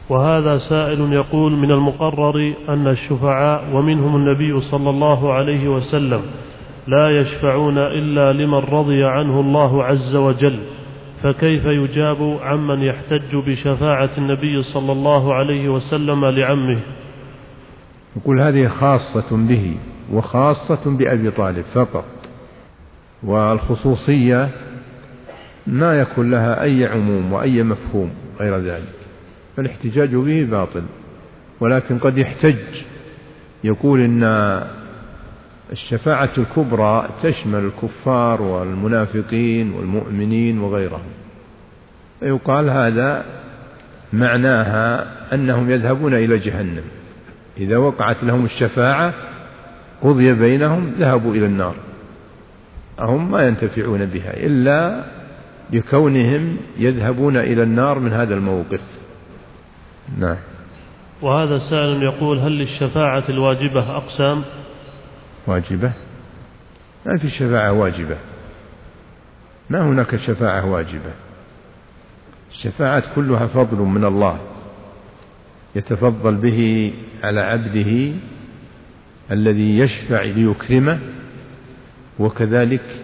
وهذا سائل يقول: من المقرر أن الشفعاء ومنهم النبي صلى الله عليه وسلم لا يشفعون إلا لمن رضي عنه الله عز وجل، فكيف يجاب عمن يحتج بشفاعة النبي صلى الله عليه وسلم لعمه؟ يقول هذه خاصة به وخاصة بأبي طالب فقط، والخصوصية ما يكون لها أي عموم وأي مفهوم غير ذلك، فالاحتجاج به باطل. ولكن قد يحتج يقول إن الشفاعة الكبرى تشمل الكفار والمنافقين والمؤمنين وغيرهم، فيقال هذا معناها أنهم يذهبون إلى جهنم، إذا وقعت لهم الشفاعة قضي بينهم ذهبوا إلى النار، هم ما ينتفعون بها إلا بكونهم يذهبون إلى النار من هذا الموقف. نعم. وهذا سائل يقول: هل للشفاعة الواجبة أقسام؟ واجبة؟ ما في شفاعة واجبة، ما هناك شفاعة واجبة. الشفاعة كلها فضل من الله يتفضل به على عبده الذي يشفع ليكرمه، وكذلك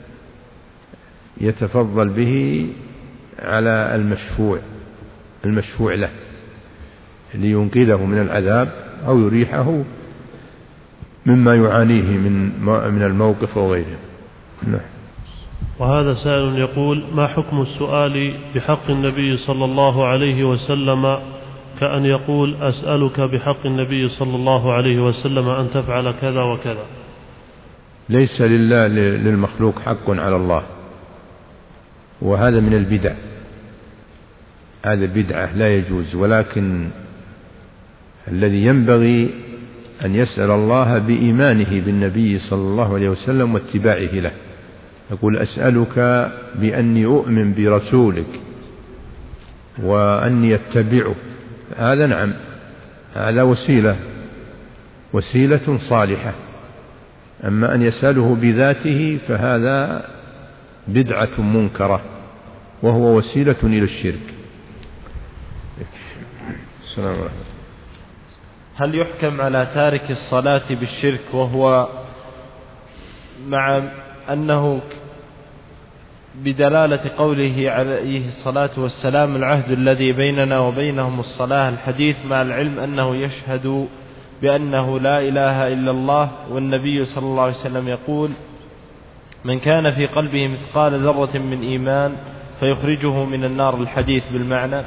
يتفضل به على المشفوع له لينقذه من العذاب أو يريحه مما يعانيه من الموقف وغيره. نعم. وهذا سائل يقول: ما حكم السؤال بحق النبي صلى الله عليه وسلم كأن يقول: أسألك بحق النبي صلى الله عليه وسلم أن تفعل كذا وكذا؟ ليس للمخلوق حق على الله، وهذا من البدع، هذا بدعة لا يجوز. ولكن الذي ينبغي أن يسأل الله بإيمانه بالنبي صلى الله عليه وسلم واتباعه له، يقول: أسألك بأني أؤمن برسولك وأني أتبعه. هذا نعم، هذا وسيلة صالحة. أما أن يسأله بذاته فهذا بدعة منكرة وهو وسيلة إلى الشرك. السلام عليكم. هل يحكم على تارك الصلاة بالشرك وهو مع أنه بدلالة قوله عليه الصلاة والسلام: العهد الذي بيننا وبينهم الصلاة، الحديث، مع العلم أنه يشهد بأنه لا إله إلا الله، والنبي صلى الله عليه وسلم يقول: من كان في قلبه مثقال ذرة من إيمان فيخرجه من النار، الحديث بالمعنى.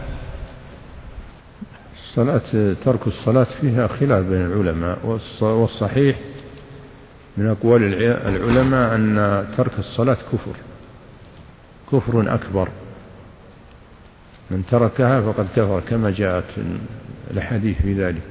ترك الصلاة فيها خلاف بين العلماء، والصحيح من أقوال العلماء أن ترك الصلاة كفر أكبر، من تركها فقد كفر، كما جاءت الحديث في ذلك: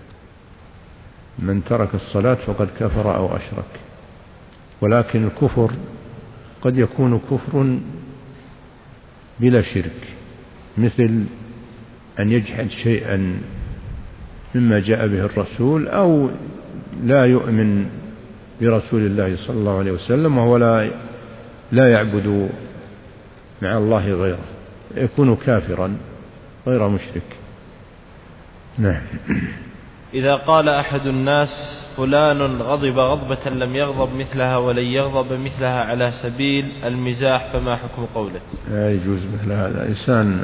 من ترك الصلاة فقد كفر أو أشرك. ولكن الكفر قد يكون كفر بلا شرك، مثل أن يجحد شيئا مما جاء به الرسول، أو لا يؤمن برسول الله صلى الله عليه وسلم وهو لا يعبد مع الله غيره، يكون كافرا غير مشرك. نعم. إذا قال أحد الناس: فلان غضب غضبة لم يغضب مثلها ولن يغضب مثلها، على سبيل المزاح، فما حكم قوله؟ لا يجوز مثل هذا. إنسان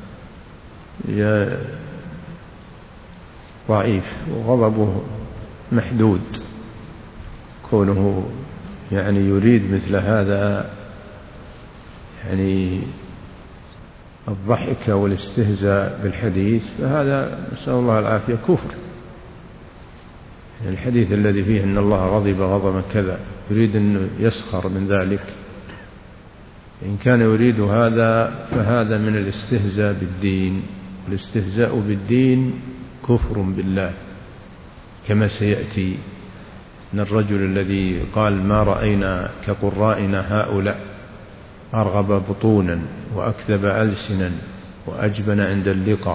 ضعيف وغضبه محدود، كونه يريد مثل هذا الضحك والاستهزاء بالحديث، فهذا نسأل الله العافية كفر. الحديث الذي فيه أن الله غضب غضبا كذا يريد أن يسخر من ذلك، إن كان يريد هذا فهذا من الاستهزاء بالدين، والاستهزاء بالدين كفر بالله، كما سيأتي أن الرجل الذي قال: ما رأينا كقرائنا هؤلاء أرغب بطونا وأكذب ألسنا وأجبن عند اللقاء،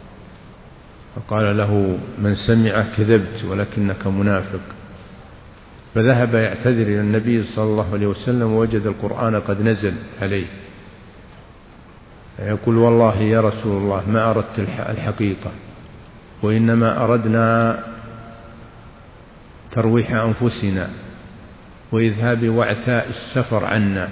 فقال له من سمع: كذبت ولكنك منافق. فذهب يعتذر إلى النبي صلى الله عليه وسلم، ووجد القرآن قد نزل عليه، يقول والله يا رسول الله ما أردت الحقيقة، وإنما أردنا ترويح أنفسنا وإذهاب وعثاء السفر عنا.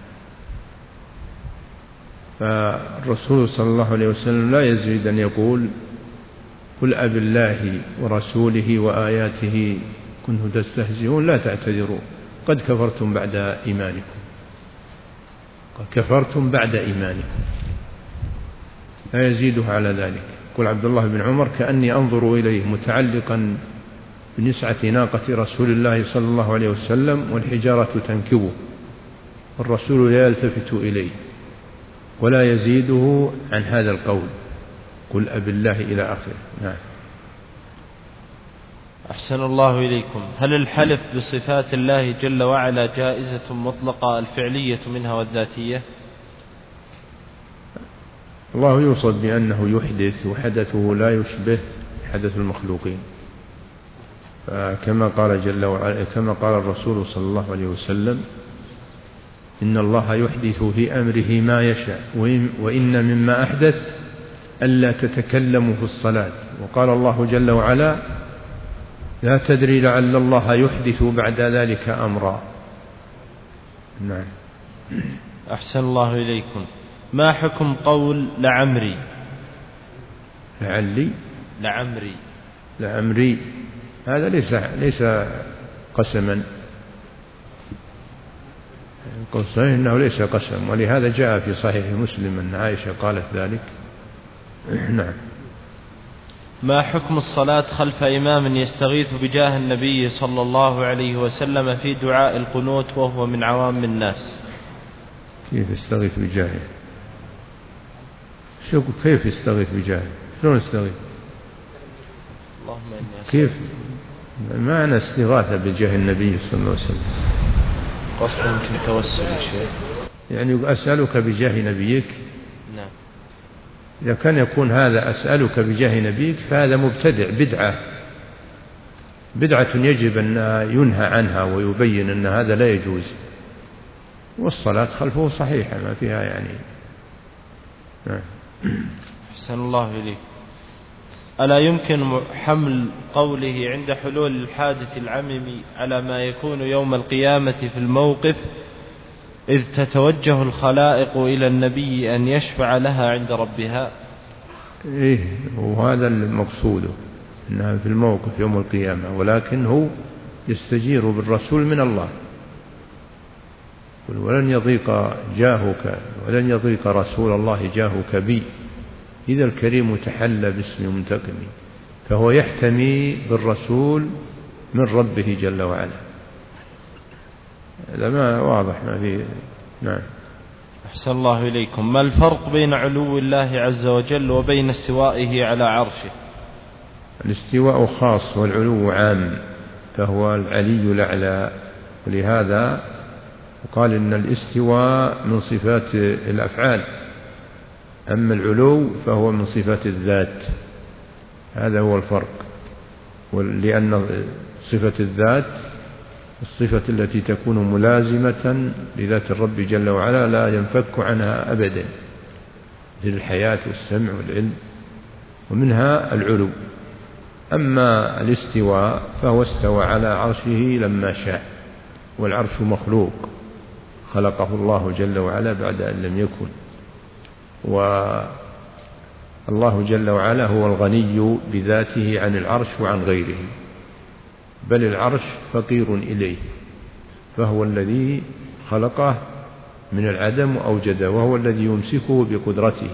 فالرسول صلى الله عليه وسلم لا يزيد أن يقول قل أب الله ورسوله وآياته كنتم تستهزئون لا تعتذروا قد كفرتم بعد إيمانكم. قد كفرتم بعد إيمانكم، لا يزيده على ذلك. يقول عبد الله بن عمر كأني أنظر إليه متعلقا بنسعة ناقة رسول الله صلى الله عليه وسلم والحجارة تنكبه، والرسول لا يلتفت إليه ولا يزيده عن هذا القول قل أب الله إلى آخره. نعم. أحسن الله إليكم. هل الحلف بصفات الله جل وعلا جائزة مطلقة الفعلية منها والذاتية؟ الله يوصف بأنه يحدث وحدثه لا يشبه حدث المخلوقين، فكما قال جل وعلا كما قال الرسول صلى الله عليه وسلم إن الله يحدث في أمره ما يشاء وإن مما أحدث ألا تتكلموا في الصلاة. وقال الله جل وعلا لا تدري لعل الله يحدث بعد ذلك أمرا. نعم. أحسن الله إليكم. ما حكم قول لعمري؟ لعمري هذا ليس قسما، القول صحيح أنه ليس قسم، ولهذا جاء في صحيح مسلم أن عائشة قالت ذلك. نعم. ما حكم الصلاة خلف إمام يستغيث بجاه النبي صلى الله عليه وسلم في دعاء القنوت وهو من عوام الناس؟ كيف يستغيث بجاهه؟ كيف يستغيث بجاهه؟ شلون يستغيث؟ كيف معنى استغاثة بجاه النبي صلى الله عليه وسلم؟ قصد يمكن توسل شيء، يعني أسألك بجاه نبيك. نعم. إذا كان يكون هذا أسألك بجاه نبيك فهذا مبتدع، بدعة يجب أن ينهى عنها ويبين أن هذا لا يجوز، والصلاة خلفه صحيحة ما فيها يعني. نعم. أحسن الله إليك. ألا يمكن حمل قوله عند حلول الحادث العميم على ما يكون يوم القيامة في الموقف إذ تتوجه الخلائق إلى النبي أن يشفع لها عند ربها؟ إيه، وهذا المقصود أنها في الموقف يوم القيامة، ولكن هو يستجير بالرسول من الله. ولن يضيق جاهك ولن يضيق رسول الله جاهك بي إذا الكريم تحلى باسم منتقم، فهو يحتمي بالرسول من ربه جل وعلا. هذا ما واضح ما فيه. نعم. أحسن الله إليكم. ما الفرق بين علو الله عز وجل وبين استوائه على عرشه؟ الاستواء خاص والعلو عام، فهو العلي الأعلى، ولهذا قال إن الاستواء من صفات الأفعال، أما العلو فهو من صفات الذات. هذا هو الفرق، لأن صفة الذات الصفة التي تكون ملازمة لذات الرب جل وعلا لا ينفك عنها أبدا، مثل الحياة والسمع والعلم، ومنها العلو. أما الاستواء فهو استوى على عرشه لما شاء، والعرش مخلوق خلقه الله جل وعلا بعد أن لم يكن، والله جل وعلا هو الغني بذاته عن العرش وعن غيره، بل العرش فقير إليه، فهو الذي خلقه من العدم وأوجده، وهو الذي يمسكه بقدرته،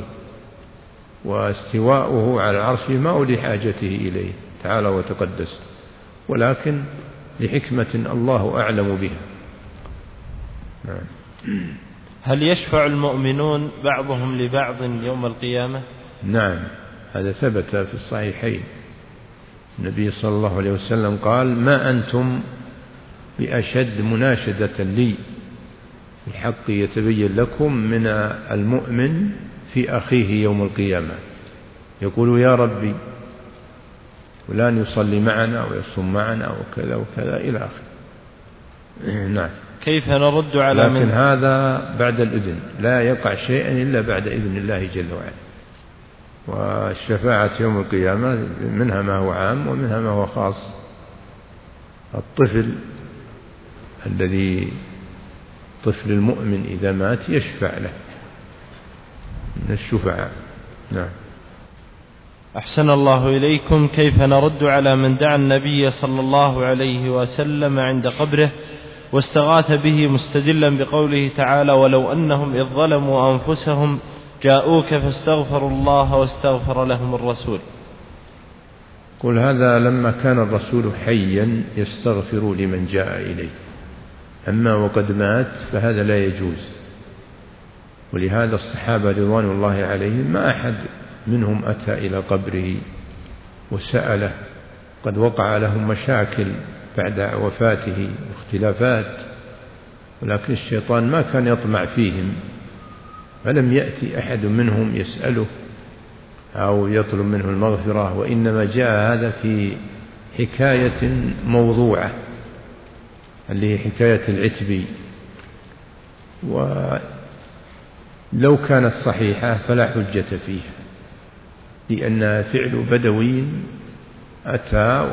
واستواؤه على العرش ما لحاجته إليه تعالى وتقدس، ولكن لحكمة الله أعلم بها. نعم. هل يشفع المؤمنون بعضهم لبعض يوم القيامة؟ نعم، هذا ثبت في الصحيحين. النبي صلى الله عليه وسلم قال ما أنتم بأشد مناشدة لي الحق يتبين لكم من المؤمن في أخيه يوم القيامة، يقول يا ربي فلان يصلي معنا ويصوم معنا وكذا وكذا إلى آخره. نعم. كيف نرد على لكن هذا بعد الإذن، لا يقع شيئا إلا بعد إذن الله جل وعلا. والشفاعة يوم القيامة منها ما هو عام ومنها ما هو خاص. الطفل الذي طفل المؤمن إذا مات يشفع له من الشفعاء. نعم. أحسن الله إليكم. كيف نرد على من دعا النبي صلى الله عليه وسلم عند قبره واستغاث به مستدلا بقوله تعالى ولو أنهم إذ ظلموا أنفسهم جاءوك فاستغفروا الله واستغفر لهم الرسول؟ قل هذا لما كان الرسول حيا يستغفر لمن جاء إليه، أما وقد مات فهذا لا يجوز. ولهذا الصحابة رضوان الله عليهم ما أحد منهم أتى إلى قبره وسأله، قد وقع لهم مشاكل بعد وفاته واختلافات، ولكن الشيطان ما كان يطمع فيهم، فلم يأتي أحد منهم يسأله أو يطلب منه المغفرة، وإنما جاء هذا في حكاية موضوعة اللي هي حكاية العتبي، ولو كانت صحيحة فلا حجة فيها، لأن فعل بدوي أتى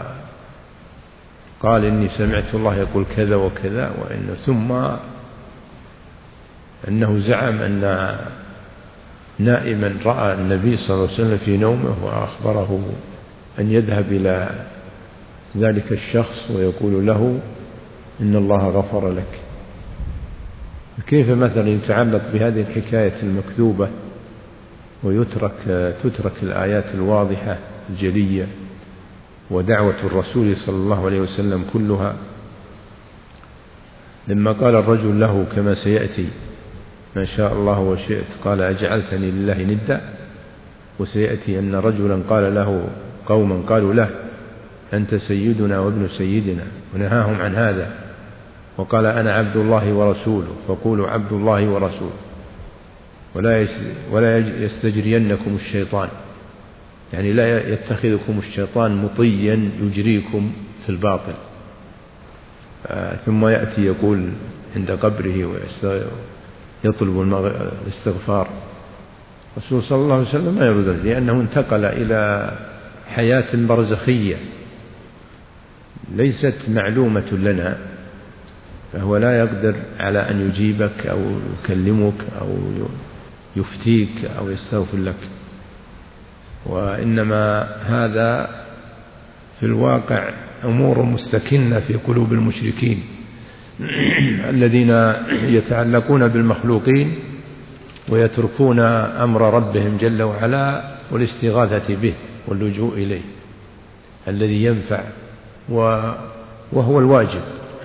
وقال إني سمعت الله يقول كذا وكذا، ثم أنه زعم أن نائما رأى النبي صلى الله عليه وسلم في نومه وأخبره أن يذهب إلى ذلك الشخص ويقول له إن الله غفر لك. كيف مثلا يتعلق بهذه الحكاية المكذوبة وتترك الآيات الواضحة الجلية ودعوة الرسول صلى الله عليه وسلم كلها؟ لما قال الرجل له كما سيأتي ما شاء الله وشئت قال أجعلتني لله ندا، وسيأتي أن رجلا قال له قوما قالوا له أنت سيدنا وابن سيدنا، ونهاهم عن هذا وقال أنا عبد الله ورسوله فقولوا عبد الله ورسوله ولا يستجرينكم الشيطان، يعني لا يتخذكم الشيطان مطيا يجريكم في الباطل. ثم يأتي يقول عند قبره ويطلب الاستغفار. الرسول صلى الله عليه وسلم ما يرد لأنه انتقل إلى حياة برزخية ليست معلومة لنا، فهو لا يقدر على أن يجيبك أو يكلمك أو يفتيك أو يستغفر لك، وإنما هذا في الواقع أمور مستكنة في قلوب المشركين الذين يتعلقون بالمخلوقين ويتركون أمر ربهم جل وعلا والاستغاثة به واللجوء إليه الذي ينفع وهو الواجب،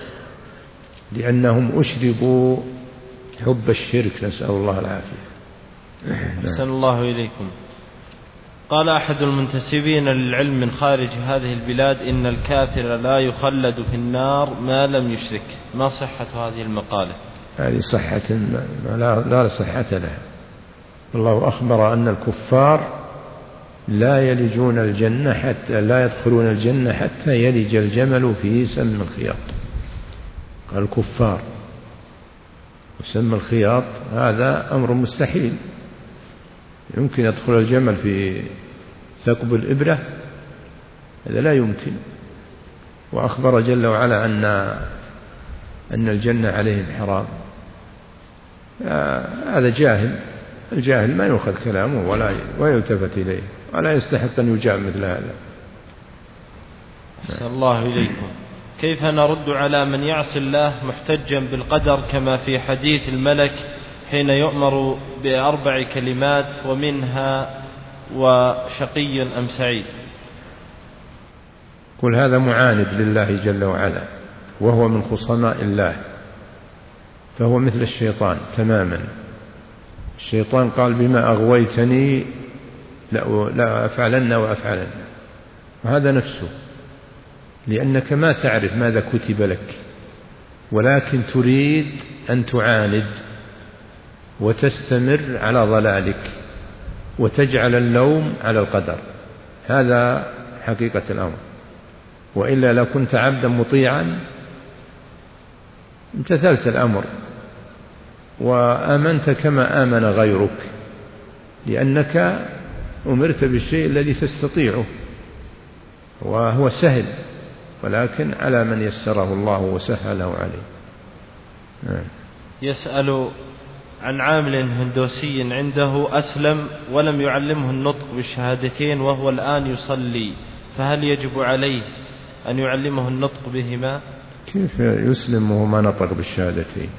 لأنهم أشربوا حب الشرك، نسأل الله العافية. أحسن الله إليكم. قال أحد المنتسبين للعلم من خارج هذه البلاد إن الكافر لا يخلد في النار ما لم يشرك، ما صحة هذه المقالة؟ هذه صحة لا صحة لها. الله أخبر أن الكفار لا يلجون الجنة حتى لا يدخلون الجنة حتى يلج الجمل في سم الخياط. قال الكفار، وسم الخياط هذا أمر مستحيل، يمكن يدخل الجمل في ثقب الإبرة؟ هذا لا يمكن. وأخبر جل وعلا أن الجنة عليهم حرام. هذا جاهل، الجاهل ما يؤخذ كلامه ولا يلتفت إليه ولا يستحق أن يجاب مثل هذا. أحسن الله إليكم. كيف نرد على من يعصي الله محتجا بالقدر كما في حديث الملك حين يؤمر ب4 كلمات ومنها وشقي أم سعيد؟ قل هذا معاند لله جل وعلا وهو من خصماء الله، فهو مثل الشيطان تماما. الشيطان قال بما أغويتني لا أفعلن وأفعلن، وهذا نفسه، لأنك ما تعرف ماذا كتب لك، ولكن تريد أن تعاند وتستمر على ضلالك وتجعل اللوم على القدر. هذا حقيقة الأمر، وإلا لو كنت عبدا مطيعا امتثلت الأمر وآمنت كما آمن غيرك، لأنك أمرت بالشيء الذي تستطيعه وهو سهل، ولكن على من يسره الله وسهله عليه. يسأل عن عامل هندوسي عنده أسلم ولم يعلمه النطق بالشهادتين وهو الآن يصلي، فهل يجب عليه أن يعلمه النطق بهما؟ كيف يسلم وهو ما نطق بالشهادتين؟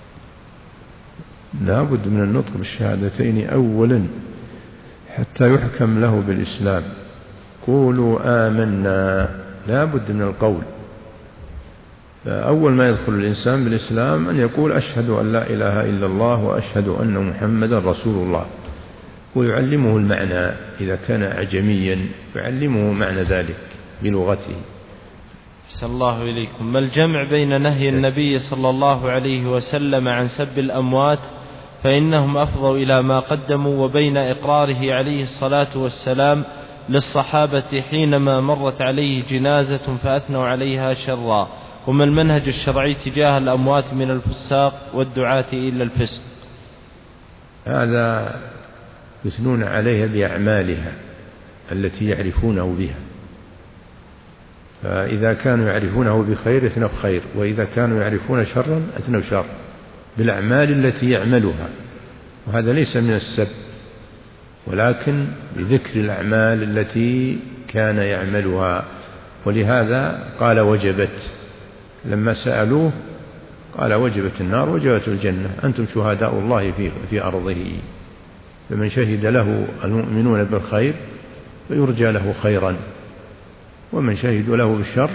لا بد من النطق بالشهادتين أولا حتى يحكم له بالإسلام. قولوا آمنا، لا بد من القول. أول ما يدخل الإنسان بالإسلام أن يقول أشهد أن لا إله إلا الله وأشهد أن محمدا رسول الله، ويعلمه المعنى إذا كان أعجميا يعلمه معنى ذلك بلغته. أحسن الله إليكم. ما الجمع بين نهي النبي صلى الله عليه وسلم عن سب الأموات فإنهم أفضوا إلى ما قدموا، وبين إقراره عليه الصلاة والسلام للصحابة حينما مرت عليه جنازة فأثنوا عليها شرا؟ وما المنهج الشرعي تجاه الأموات من الفساق والدعاة إلى الفسق؟ هذا يثنون عليها بأعمالها التي يعرفونه بها، فإذا كانوا يعرفونه بخير اثنوا بخير، وإذا كانوا يعرفون شرا اثنوا شر بالأعمال التي يعملها، وهذا ليس من السب ولكن بذكر الأعمال التي كان يعملها. ولهذا قال وجبت، لما سألوه قال وجبت النار وجبت الجنة، أنتم شهداء الله في أرضه، فمن شهد له المؤمنون بالخير فيرجى له خيرا، ومن شهدوا له بالشر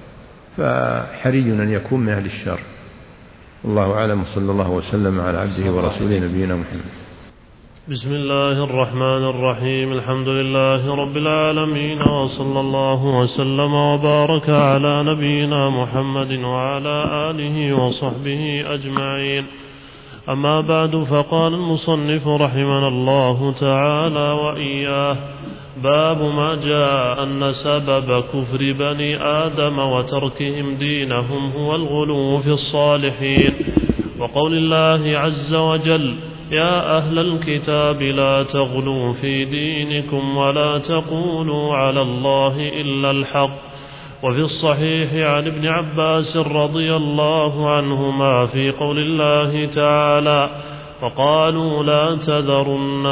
فحري أن يكون من أهل الشر. الله أعلم، صلى الله وسلم على عبده ورسوله نبينا محمد. بسم الله الرحمن الرحيم. الحمد لله رب العالمين، وصلى الله وسلم وبارك على نبينا محمد وعلى آله وصحبه أجمعين. أما بعد، فقال المصنف رحمنا الله تعالى وإياه: باب ما جاء أن سبب كفر بني آدم وتركهم دينهم هو الغلو في الصالحين، وقول الله عز وجل: يا أهل الكتاب لا تغلوا في دينكم ولا تقولوا على الله إلا الحق. وفي الصحيح عن ابن عباس رضي الله عنهما في قول الله تعالى: وقالوا لا تذرن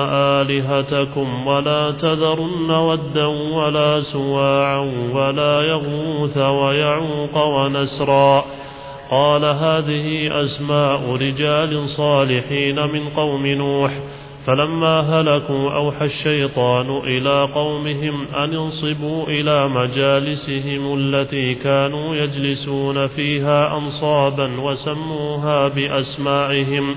آلهتكم ولا تذرن ودا ولا سواعا ولا يغوث ويعوق ونسرا. قال: هذه أسماء رجال صالحين من قوم نوح، فلما هلكوا أوحى الشيطان إلى قومهم أن ينصبوا إلى مجالسهم التي كانوا يجلسون فيها أنصابا وسموها بأسمائهم،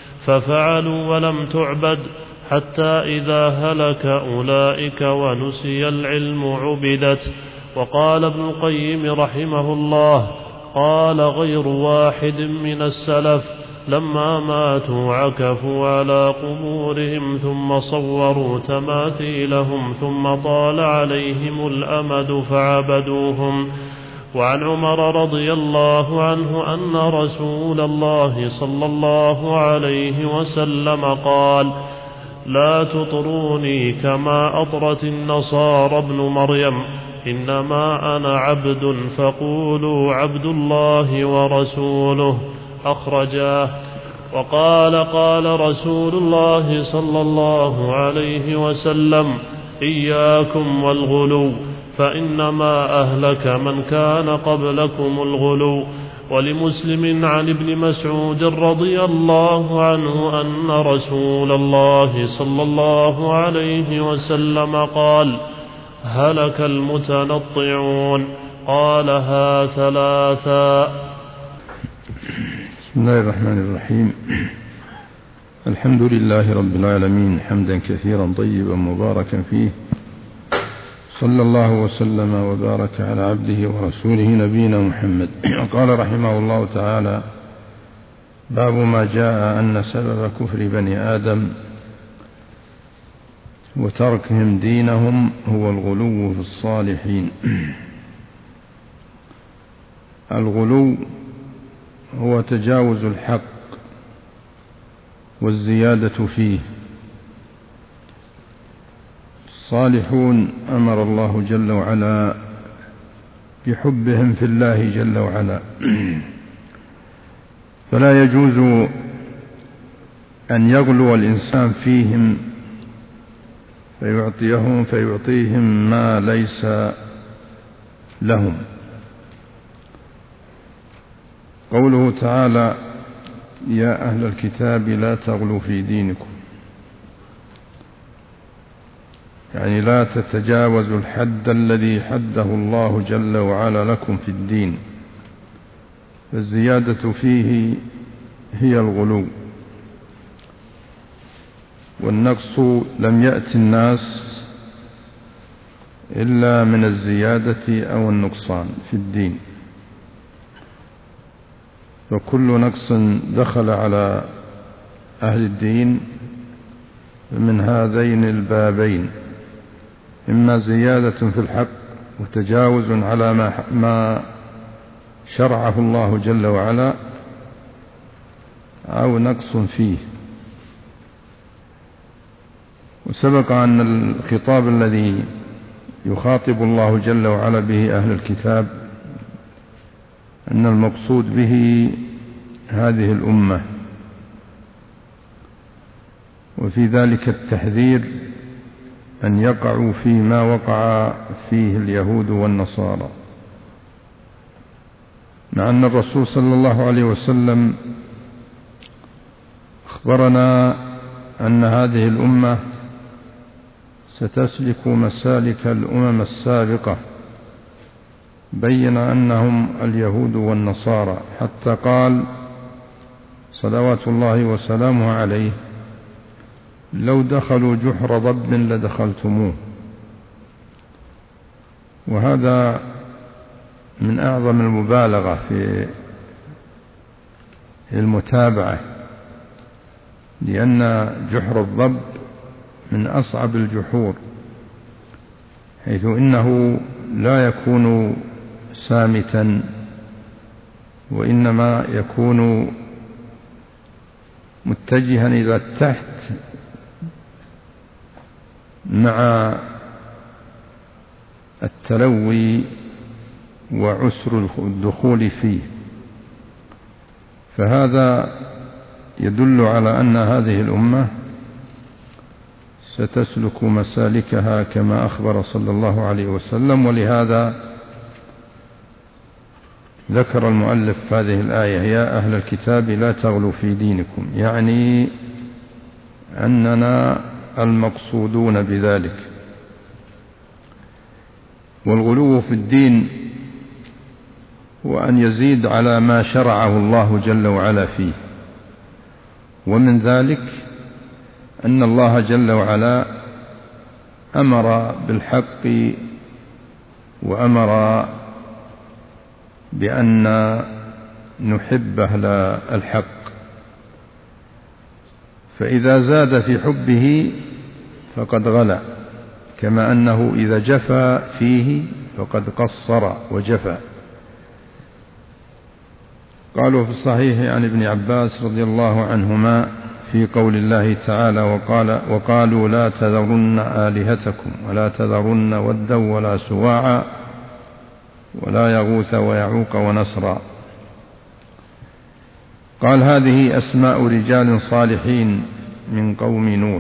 ففعلوا ولم تعبد، حتى إذا هلك أولئك ونسي العلم عبدت. وقال ابن القيم رحمه الله: قال غير واحد من السلف: لما ماتوا عكفوا على قبورهم ثم صوروا تماثيلهم ثم طال عليهم الأمد فعبدوهم. وعن عمر رضي الله عنه أن رسول الله صلى الله عليه وسلم قال: لا تطروني كما أطرت النصارى ابن مريم، إنما أنا عبد فقولوا عبد الله ورسوله. أخرجاه. وقال: قال رسول الله صلى الله عليه وسلم: إياكم والغلو، فإنما أهلك من كان قبلكم الغلو. ولمسلم عن ابن مسعود رضي الله عنه أن رسول الله صلى الله عليه وسلم قال: هلك المتنطعون. قالها ثلاثا. بسم الله الرحمن الرحيم. الحمد لله رب العالمين، حمدا كثيرا طيبا مباركا فيه، صلى الله وسلم وبارك على عبده ورسوله نبينا محمد. قال رحمه الله تعالى: باب ما جاء أن سبب كفر بني آدم وتركهم دينهم هو الغلو في الصالحين. الغلو هو تجاوز الحق والزيادة فيه. الصالحون أمر الله جل وعلا بحبهم في الله جل وعلا، فلا يجوز أن يغلو الإنسان فيهم فيعطيهم ما ليس لهم. قوله تعالى: يا أهل الكتاب لا تغلوا في دينكم، يعني لا تتجاوزوا الحد الذي حده الله جل وعلا لكم في الدين، فالزيادة فيه هي الغلو، والنقص لم يأتي الناس إلا من الزيادة أو النقصان في الدين، وكل نقص دخل على أهل الدين من هذين البابين: إما زيادة في الحق وتجاوز على ما شرعه الله جل وعلا، أو نقص فيه. وسبق أن الخطاب الذي يخاطب الله جل وعلا به أهل الكتاب أن المقصود به هذه الأمة، وفي ذلك التحذير أن يقعوا فيما وقع فيه اليهود والنصارى، مع أن الرسول صلى الله عليه وسلم أخبرنا أن هذه الأمة ستسلك مسالك الأمم السابقة، بين أنهم اليهود والنصارى، حتى قال صلوات الله وسلامه عليه: لو دخلوا جحر ضب لدخلتموه. وهذا من أعظم المبالغة في المتابعة، لأن جحر الضب من أصعب الجحور، حيث إنه لا يكون سامتا، وإنما يكون متجها إلى التحت مع التلوي وعسر الدخول فيه. فهذا يدل على أن هذه الأمة ستسلك مسالكها كما أخبر صلى الله عليه وسلم. ولهذا ذكر المؤلف هذه الآية: يا أهل الكتاب لا تغلوا في دينكم، يعني أننا المقصودون بذلك. والغلو في الدين هو أن يزيد على ما شرعه الله جل وعلا فيه، ومن ذلك أن الله جل وعلا أمر بالحق وأمر بأن نحب أهل الحق، فإذا زاد في حبه فقد غلا، كما أنه إذا جفا فيه فقد قصر وجفا. قالوا في الصحيح عن ابن عباس رضي الله عنهما في قول الله تعالى: وقالوا لا تذرن آلهتكم ولا تذرن ودا ولا سواعا ولا يغوث ويعوق ونسرا. قال: هذه أسماء رجال صالحين من قوم نوح.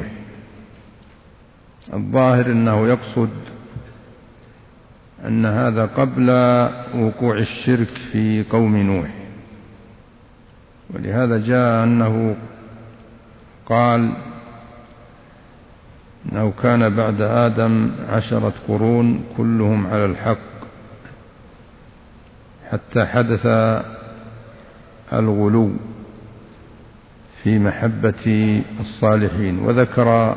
الظاهر أنه يقصد أن هذا قبل وقوع الشرك في قوم نوح، ولهذا جاء أنه قال أنه كان بعد آدم 10 قرون كلهم على الحق، حتى حدث الغلو في محبة الصالحين. وذكر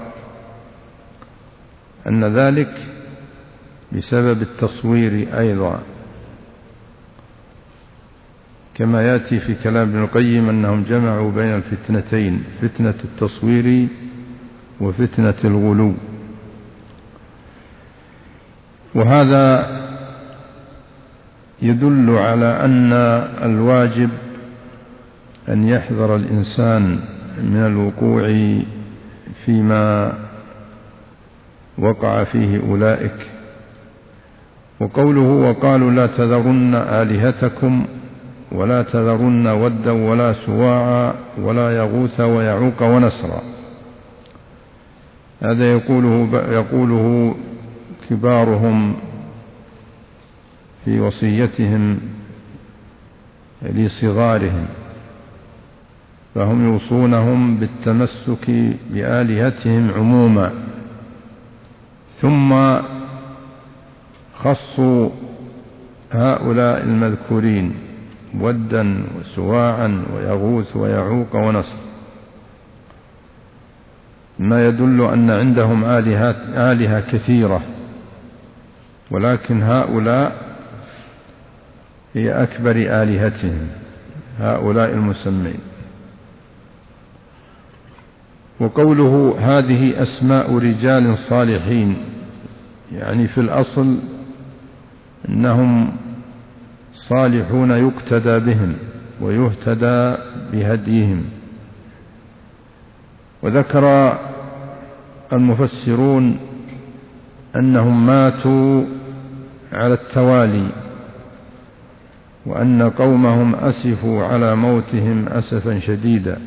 أن ذلك بسبب التصوير أيضا، كما يأتي في كلام ابن القيم أنهم جمعوا بين الفتنتين: فتنة التصوير وفتنة الغلو. وهذا يدل على أن الواجب أن يحذر الإنسان من الوقوع فيما وقع فيه أولئك. وقوله وقالوا لا تذرن آلهتكم ولا تذرن ودا ولا سواعا ولا يغوث ويعوق ونسرا، هذا يقوله كبارهم في وصيتهم لصغارهم، فهم يوصونهم بالتمسك بآلهتهم عموما، ثم خصوا هؤلاء المذكورين ودا وسواعا ويغوث ويعوق ونسر، ما يدل أن عندهم آلهة كثيرة، ولكن هؤلاء هي أكبر آلهتهم، هؤلاء المسمين. وقوله هذه أسماء رجال صالحين، يعني في الأصل إنهم صالحون يقتدى بهم ويهتدى بهديهم. وذكر المفسرون أنهم ماتوا على التوالي، وأن قومهم أسفوا على موتهم أسفا شديدا،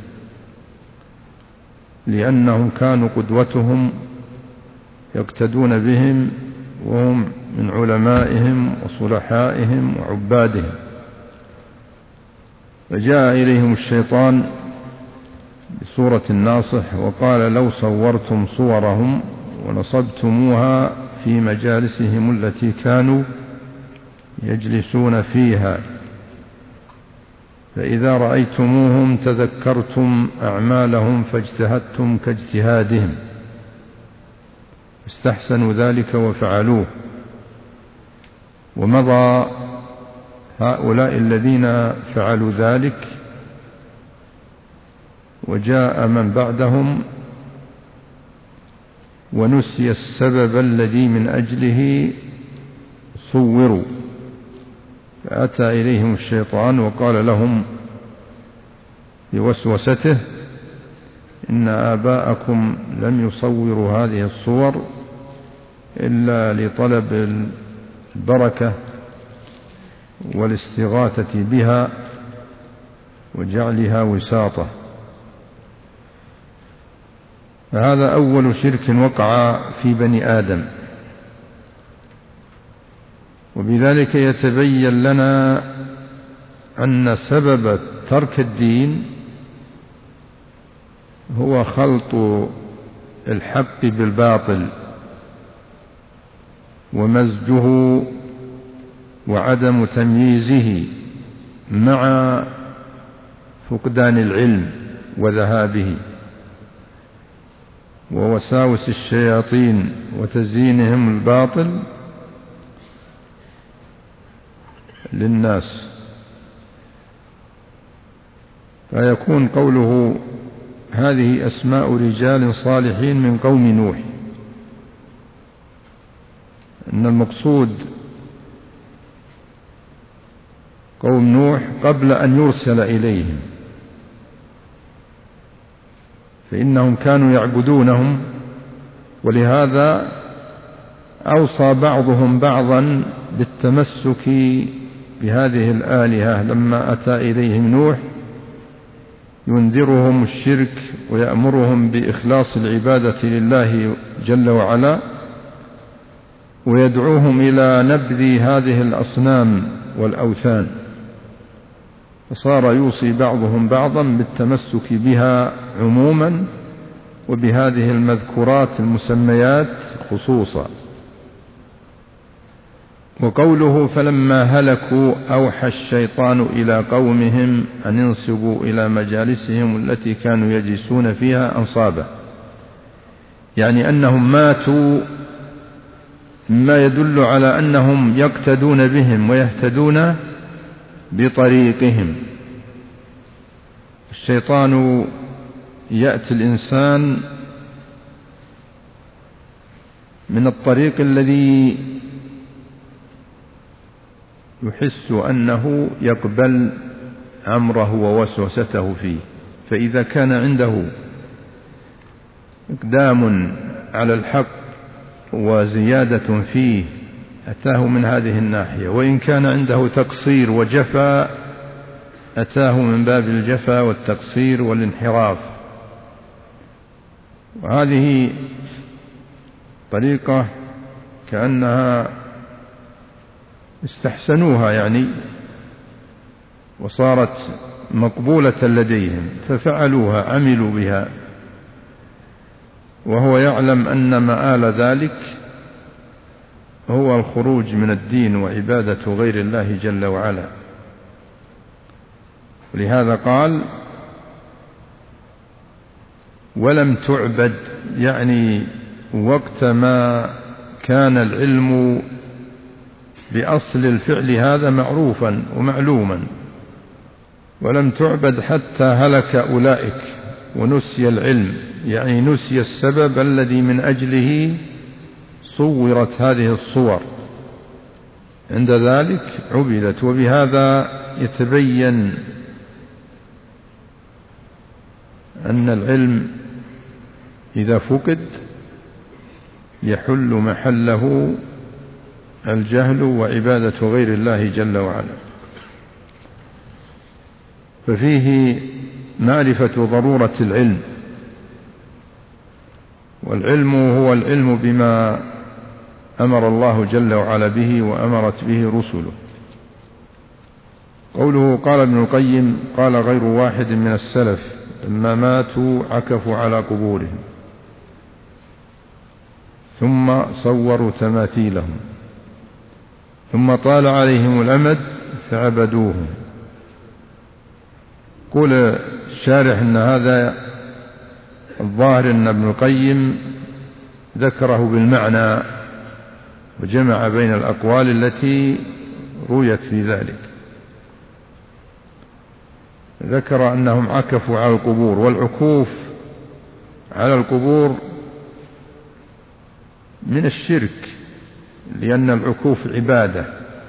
لأنهم كانوا قدوتهم يقتدون بهم، وهم من علمائهم وصلحائهم وعبادهم. فجاء إليهم الشيطان بسورة الناصح وقال لو صورتم صورهم ونصبتموها في مجالسهم التي كانوا يجلسون فيها فإذا رأيتموهم تذكرتم أعمالهم فاجتهدتم كاجتهادهم، استحسنوا ذلك وفعلوه. ومضى هؤلاء الذين فعلوا ذلك، وجاء من بعدهم ونسي السبب الذي من أجله صوروا، فأتى إليهم الشيطان وقال لهم بوسوسته إن آباءكم لم يصوروا هذه الصور إلا لطلب البركة والاستغاثة بها وجعلها وساطة. فهذا أول شرك وقع في بني آدم، وبذلك يتبين لنا أن سبب ترك الدين هو خلط الحق بالباطل ومزجه وعدم تمييزه مع فقدان العلم وذهابه ووساوس الشياطين وتزيينهم الباطل للناس. فيكون قوله هذه أسماء رجال صالحين من قوم نوح، أن المقصود قوم نوح قبل أن يرسل إليهم، فإنهم كانوا يعبدونهم، ولهذا أوصى بعضهم بعضا بالتمسك بهذه الآلهة لما أتى إليهم نوح ينذرهم الشرك ويأمرهم بإخلاص العبادة لله جل وعلا، ويدعوهم إلى نبذ هذه الأصنام والأوثان، فصار يوصي بعضهم بعضا بالتمسك بها عموما وبهذه المذكورات المسميات خصوصا. وقوله فلما هلكوا أوحى الشيطان إلى قومهم أن ينصبوا إلى مجالسهم التي كانوا يجلسون فيها أنصابا، يعني أنهم ماتوا، مما يدل على أنهم يقتدون بهم ويهتدون بطريقهم. الشيطان يأتي الإنسان من الطريق الذي يحس أنه يقبل أمره ووسوسته فيه. فإذا كان عنده إقدام على الحق وزيادة فيه أتاه من هذه الناحية، وإن كان عنده تقصير وجفا أتاه من باب الجفا والتقصير والانحراف. وهذه طريقة كأنها استحسنوها يعني، وصارت مقبولة لديهم ففعلوها، عملوا بها، وهو يعلم أن مآل ذلك هو الخروج من الدين وعبادة غير الله جل وعلا. ولهذا قال ولم تعبد، يعني وقت ما كان العلم بأصل الفعل هذا معروفا ومعلوما، ولم تعبد حتى هلك أولئك ونسي العلم، يعني نسي السبب الذي من أجله صورت هذه الصور، عند ذلك عبدت. وبهذا يتبين أن العلم إذا فقد يحل محله الجهل وعبادة غير الله جل وعلا. ففيه معرفة ضرورة العلم، والعلم هو العلم بما أمر الله جل وعلا به وأمرت به رسله. قوله قال ابن القيم قال غير واحد من السلف لما ماتوا عكفوا على قبورهم ثم صوروا تماثيلهم ثم طال عليهم الأمد فعبدوهم. قول الشارح أن هذا الظاهر أن ابن القيم ذكره بالمعنى وجمع بين الأقوال التي رويت في ذلك. ذكر أنهم عكفوا على القبور، والعكوف على القبور من الشرك، لأن العكوف عبادة،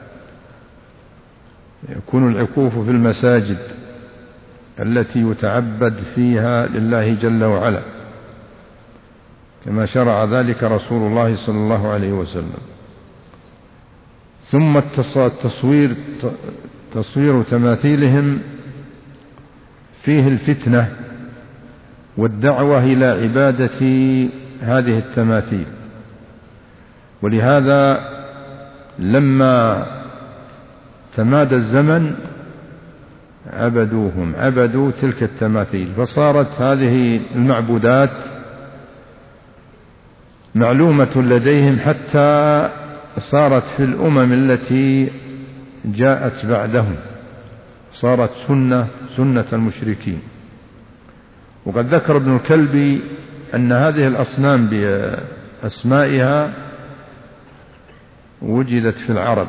يكون العكوف في المساجد التي يتعبد فيها لله جل وعلا، كما شرع ذلك رسول الله صلى الله عليه وسلم. ثم تصوير تماثيلهم فيه الفتنة والدعوة إلى عبادة هذه التماثيل. ولهذا لما تمادى الزمن عبدوا تلك التماثيل، فصارت هذه المعبودات معلومة لديهم، حتى صارت في الأمم التي جاءت بعدهم، صارت سنة المشركين. وقد ذكر ابن الكلبي أن هذه الأصنام بأسمائها وجدت في العرب،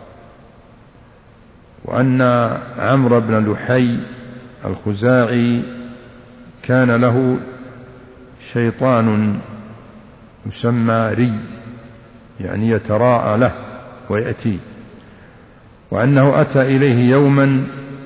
وأن عمرو بن لحي الخزاعي كان له شيطان يسمى ري، يعني يتراءى له ويأتي، وأنه أتى إليه يوما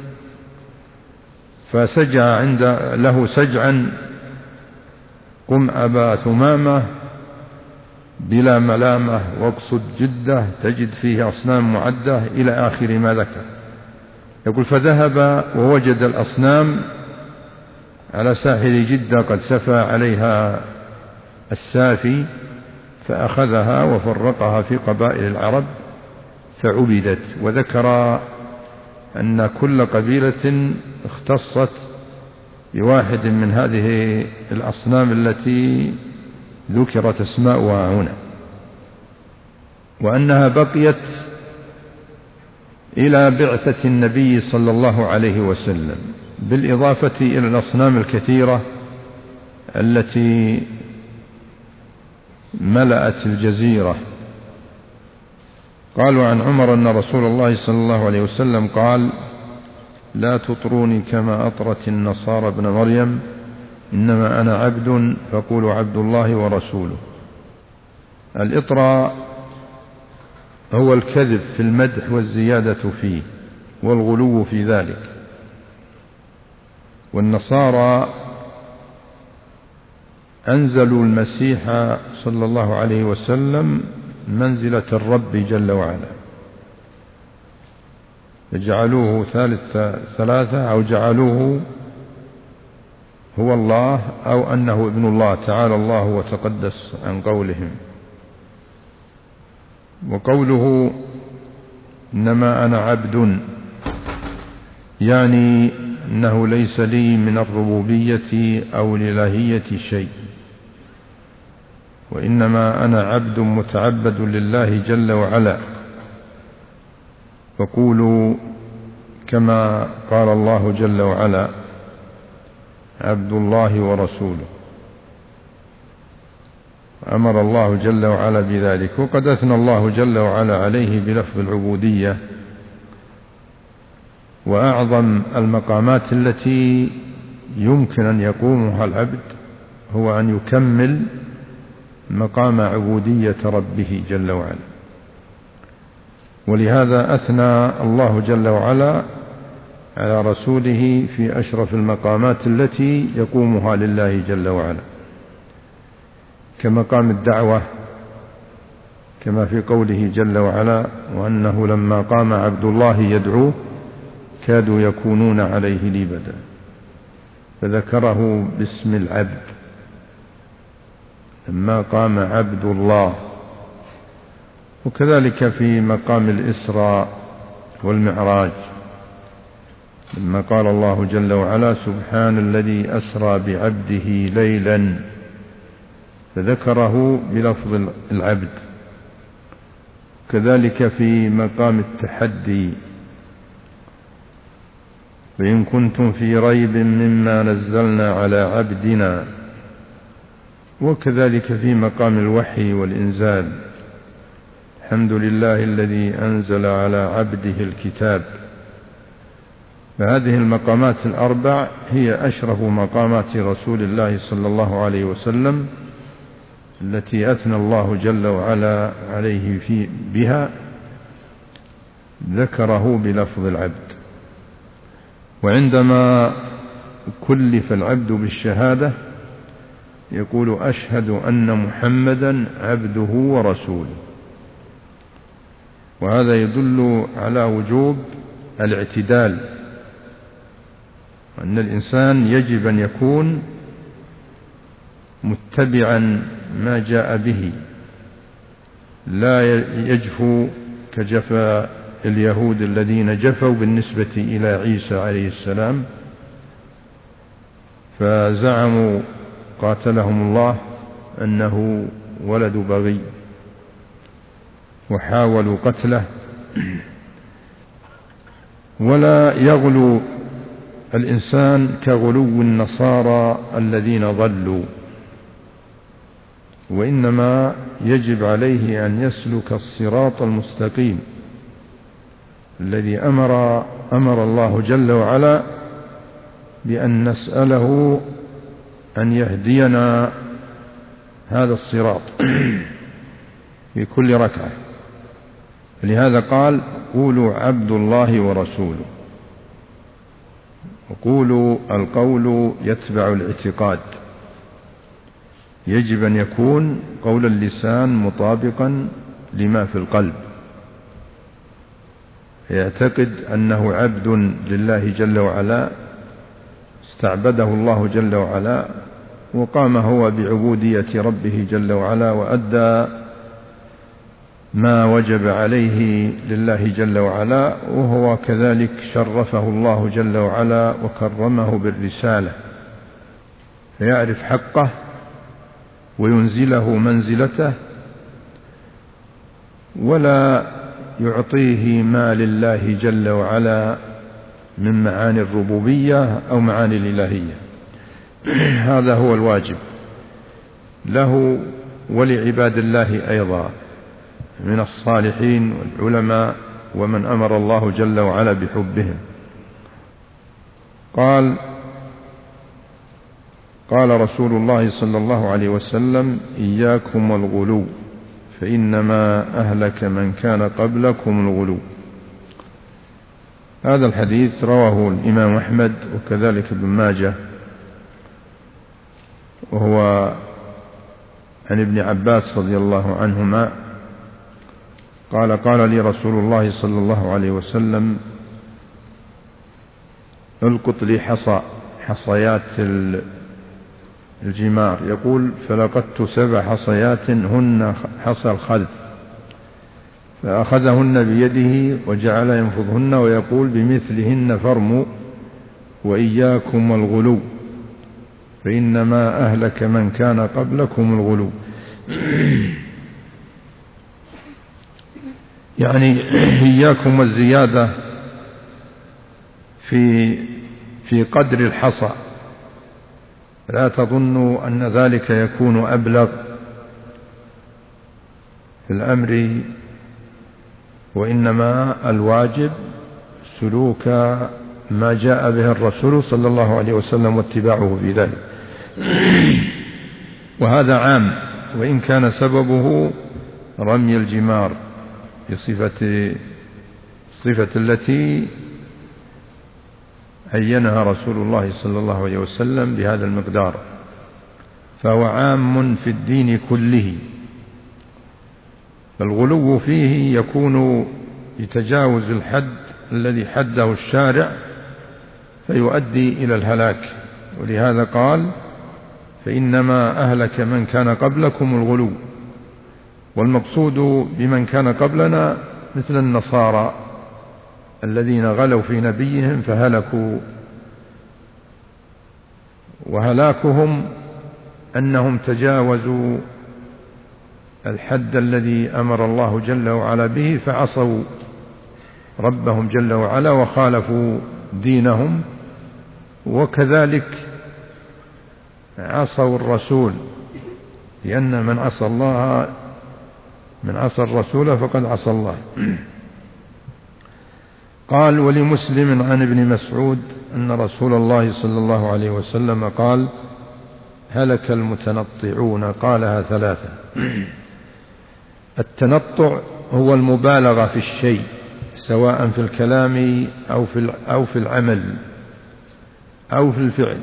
فسجع له سجعا قم أبا ثمامة بلا ملامة واقصد جدة تجد فيه أصنام معدة إلى آخر ما ذكر. يقول فذهب ووجد الأصنام على ساحل جدة قد سفى عليها السافي، فأخذها وفرقها في قبائل العرب فعبدت. وذكر أن كل قبيلة اختصت بواحد من هذه الأصنام التي ذكرت اسماؤها هنا، وأنها بقيت إلى بعثة النبي صلى الله عليه وسلم، بالإضافة إلى الأصنام الكثيرة التي ملأت الجزيرة. قالوا عن عمر أن رسول الله صلى الله عليه وسلم قال لا تطروني كما أطرت النصارى ابن مريم، إنما أنا عبد فقولوا عبد الله ورسوله. الإطراء هو الكذب في المدح والزيادة فيه والغلو في ذلك، والنصارى أنزلوا المسيح صلى الله عليه وسلم منزلة الرب جل وعلا، جعلوه ثالث ثلاثة، أو جعلوه هو الله، أو أنه ابن الله تعالى الله وتقدس عن قولهم. وقوله إنما أنا عبد يعني أنه ليس لي من الربوبية أو الإلهية شيء، وإنما أنا عبد متعبد لله جل وعلا. فقولوا كما قال الله جل وعلا عبد الله ورسوله، أمر الله جل وعلا بذلك. وقد أثنى الله جل وعلا عليه بلفظ العبودية. وأعظم المقامات التي يمكن أن يقومها العبد هو أن يكمل مقام عبودية ربه جل وعلا. ولهذا أثنى الله جل وعلا على رسوله في أشرف المقامات التي يقومها لله جل وعلا، كمقام الدعوة، كما في قوله جل وعلا وأنه لما قام عبد الله يدعوه كادوا يكونون عليه لبدا، فذكره باسم العبد لما قام عبد الله. وكذلك في مقام الإسراء والمعراج لما قال الله جل وعلا سبحان الذي أسرى بعبده ليلا، فذكره بلفظ العبد. كذلك في مقام التحدي فإن كنتم في ريب مما نزلنا على عبدنا. وكذلك في مقام الوحي والإنزال الحمد لله الذي أنزل على عبده الكتاب. فهذه المقامات الأربع هي أشرف مقامات رسول الله صلى الله عليه وسلم التي أثنى الله جل وعلا عليه بها، ذكره بلفظ العبد. وعندما كلف العبد بالشهادة يقول أشهد أن محمدا عبده ورسوله. وهذا يدل على وجوب الاعتدال، أن الإنسان يجب أن يكون متبعا ما جاء به، لا يجفو كجفا اليهود الذين جفوا بالنسبة إلى عيسى عليه السلام، فزعموا قاتلهم الله أنه ولد بغي وحاولوا قتله. ولا يغلو الإنسان كغلو النصارى الذين ضلوا، وإنما يجب عليه أن يسلك الصراط المستقيم الذي أمر الله جل وعلا بأن نسأله أن يهدينا هذا الصراط في كل ركعة. لهذا قال قولوا عبد الله ورسوله. وقولوا القول يتبع الاعتقاد، يجب أن يكون قول اللسان مطابقا لما في القلب، يعتقد أنه عبد لله جل وعلا، استعبده الله جل وعلا، وقام هو بعبودية ربه جل وعلا، وأدى ما وجب عليه لله جل وعلا. وهو كذلك شرفه الله جل وعلا وكرمه بالرسالة، فيعرف حقه وينزله منزلته، ولا يعطيه ما لله جل وعلا من معاني الربوبية أو معاني الإلهية. هذا هو الواجب له ولعباد الله أيضا من الصالحين والعلماء ومن أمر الله جل وعلا بحبهم. قال رسول الله صلى الله عليه وسلم إياكم والغلو فإنما أهلك من كان قبلكم الغلو. هذا الحديث رواه الإمام أحمد وكذلك ابن ماجه، وهو عن ابن عباس رضي الله عنهما قال لي رسول الله صلى الله عليه وسلم القط لي حصيات الجمار، يقول فلقدت 7 حصيات هن حصى الخلف، فأخذهن بيده وجعل ينفضهن ويقول بمثلهن فارموا وإياكم والغلو فإنما أهلك من كان قبلكم الغلو. يعني إياكم والزيادة في قدر الحصى، لا تظنوا أن ذلك يكون أبلغ في الأمر، وإنما الواجب سلوك ما جاء به الرسول صلى الله عليه وسلم واتباعه في ذلك. وهذا عام، وإن كان سببه رمي الجمار بصفة التي عينها رسول الله صلى الله عليه وسلم بهذا المقدار، فهو عام في الدين كله. فالغلو فيه يكون يتجاوز الحد الذي حده الشارع فيؤدي إلى الهلاك، ولهذا قال فإنما أهلك من كان قبلكم الغلو. والمقصود بمن كان قبلنا مثل النصارى الذين غلوا في نبيهم فهلكوا، وهلاكهم أنهم تجاوزوا الحد الذي أمر الله جل وعلا به، فعصوا ربهم جل وعلا وخالفوا دينهم، وكذلك عصوا الرسول، لأن من عصى الرسول فقد عصى الله. قال ولمسلم عن ابن مسعود أن رسول الله صلى الله عليه وسلم قال هلك المتنطعون، قالها 3. التنطع هو المبالغة في الشيء سواء في الكلام أو في العمل أو في الفعل،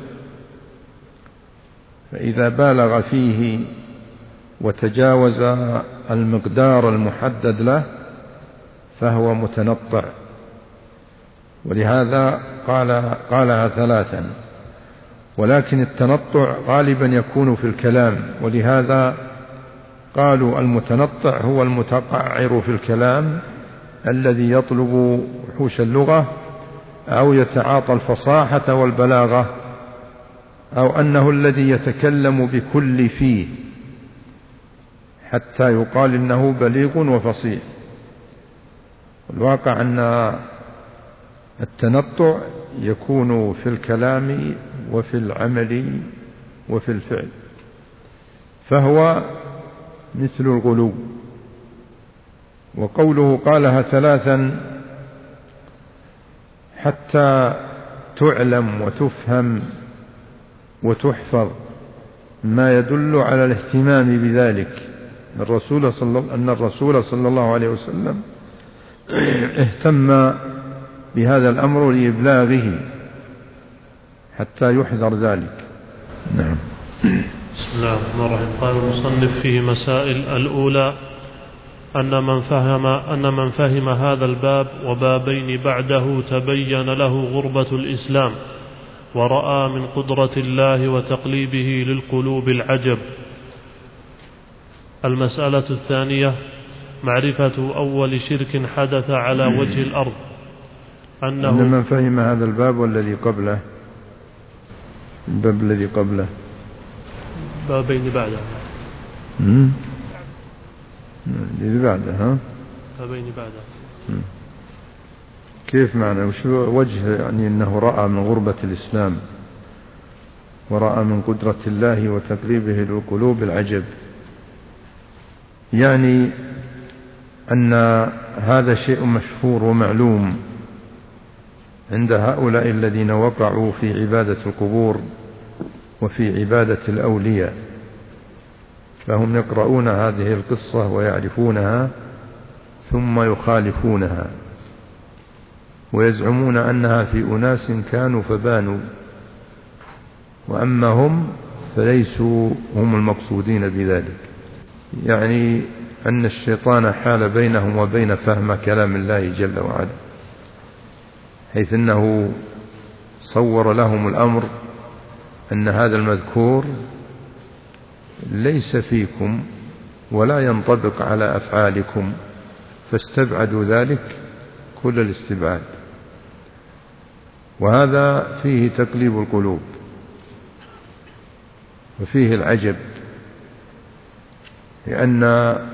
فإذا بالغ فيه وتجاوز المقدار المحدد له فهو متنطع، ولهذا قالها 3. ولكن التنطع غالبا يكون في الكلام، ولهذا قالوا المتنطع هو المتقعر في الكلام الذي يطلب وحوش اللغة أو يتعاطى الفصاحة والبلاغة، أو أنه الذي يتكلم بكل فيه حتى يقال إنه بليغ وفصيح. الواقع أن التنطع يكون في الكلام وفي العمل وفي الفعل، فهو مثل الغلو. وقوله قالها 3 حتى تعلم وتفهم وتحفظ ما يدل على الاهتمام بذلك. أن الرسول صلى الله عليه وسلم اهتم بهذا الأمر لإبلاغه حتى يحذر ذلك. نعم. بسم الله الرحمن الرحيم. قال المصنف فيه مسائل. الأولى أن من فهم هذا الباب وبابين بعده تبين له غربة الإسلام، ورأى من قدرة الله وتقليبه للقلوب العجب. المسألة الثانية معرفة أول شرك حدث على وجه الأرض، أن من فهم هذا الباب والذي قبله، الباب الذي قبله بابين بعده، الذي بعده، ها بابين بعده. كيف معنى وش وجه؟ يعني أنه رأى من غربة الإسلام ورأى من قدرة الله وتقريبه للقلوب العجب، يعني أن هذا شيء مشهور ومعلوم عند هؤلاء الذين وقعوا في عبادة القبور وفي عبادة الأولياء، فهم يقرؤون هذه القصة ويعرفونها ثم يخالفونها. ويزعمون أنها في أناس كانوا فبانوا، وأما هم فليسوا هم المقصودين بذلك، يعني أن الشيطان حال بينهم وبين فهم كلام الله جل وعلا، حيث أنه صور لهم الأمر أن هذا المذكور ليس فيكم ولا ينطبق على أفعالكم، فاستبعدوا ذلك كل الاستبعاد. وهذا فيه تقليب القلوب وفيه العجب، لأن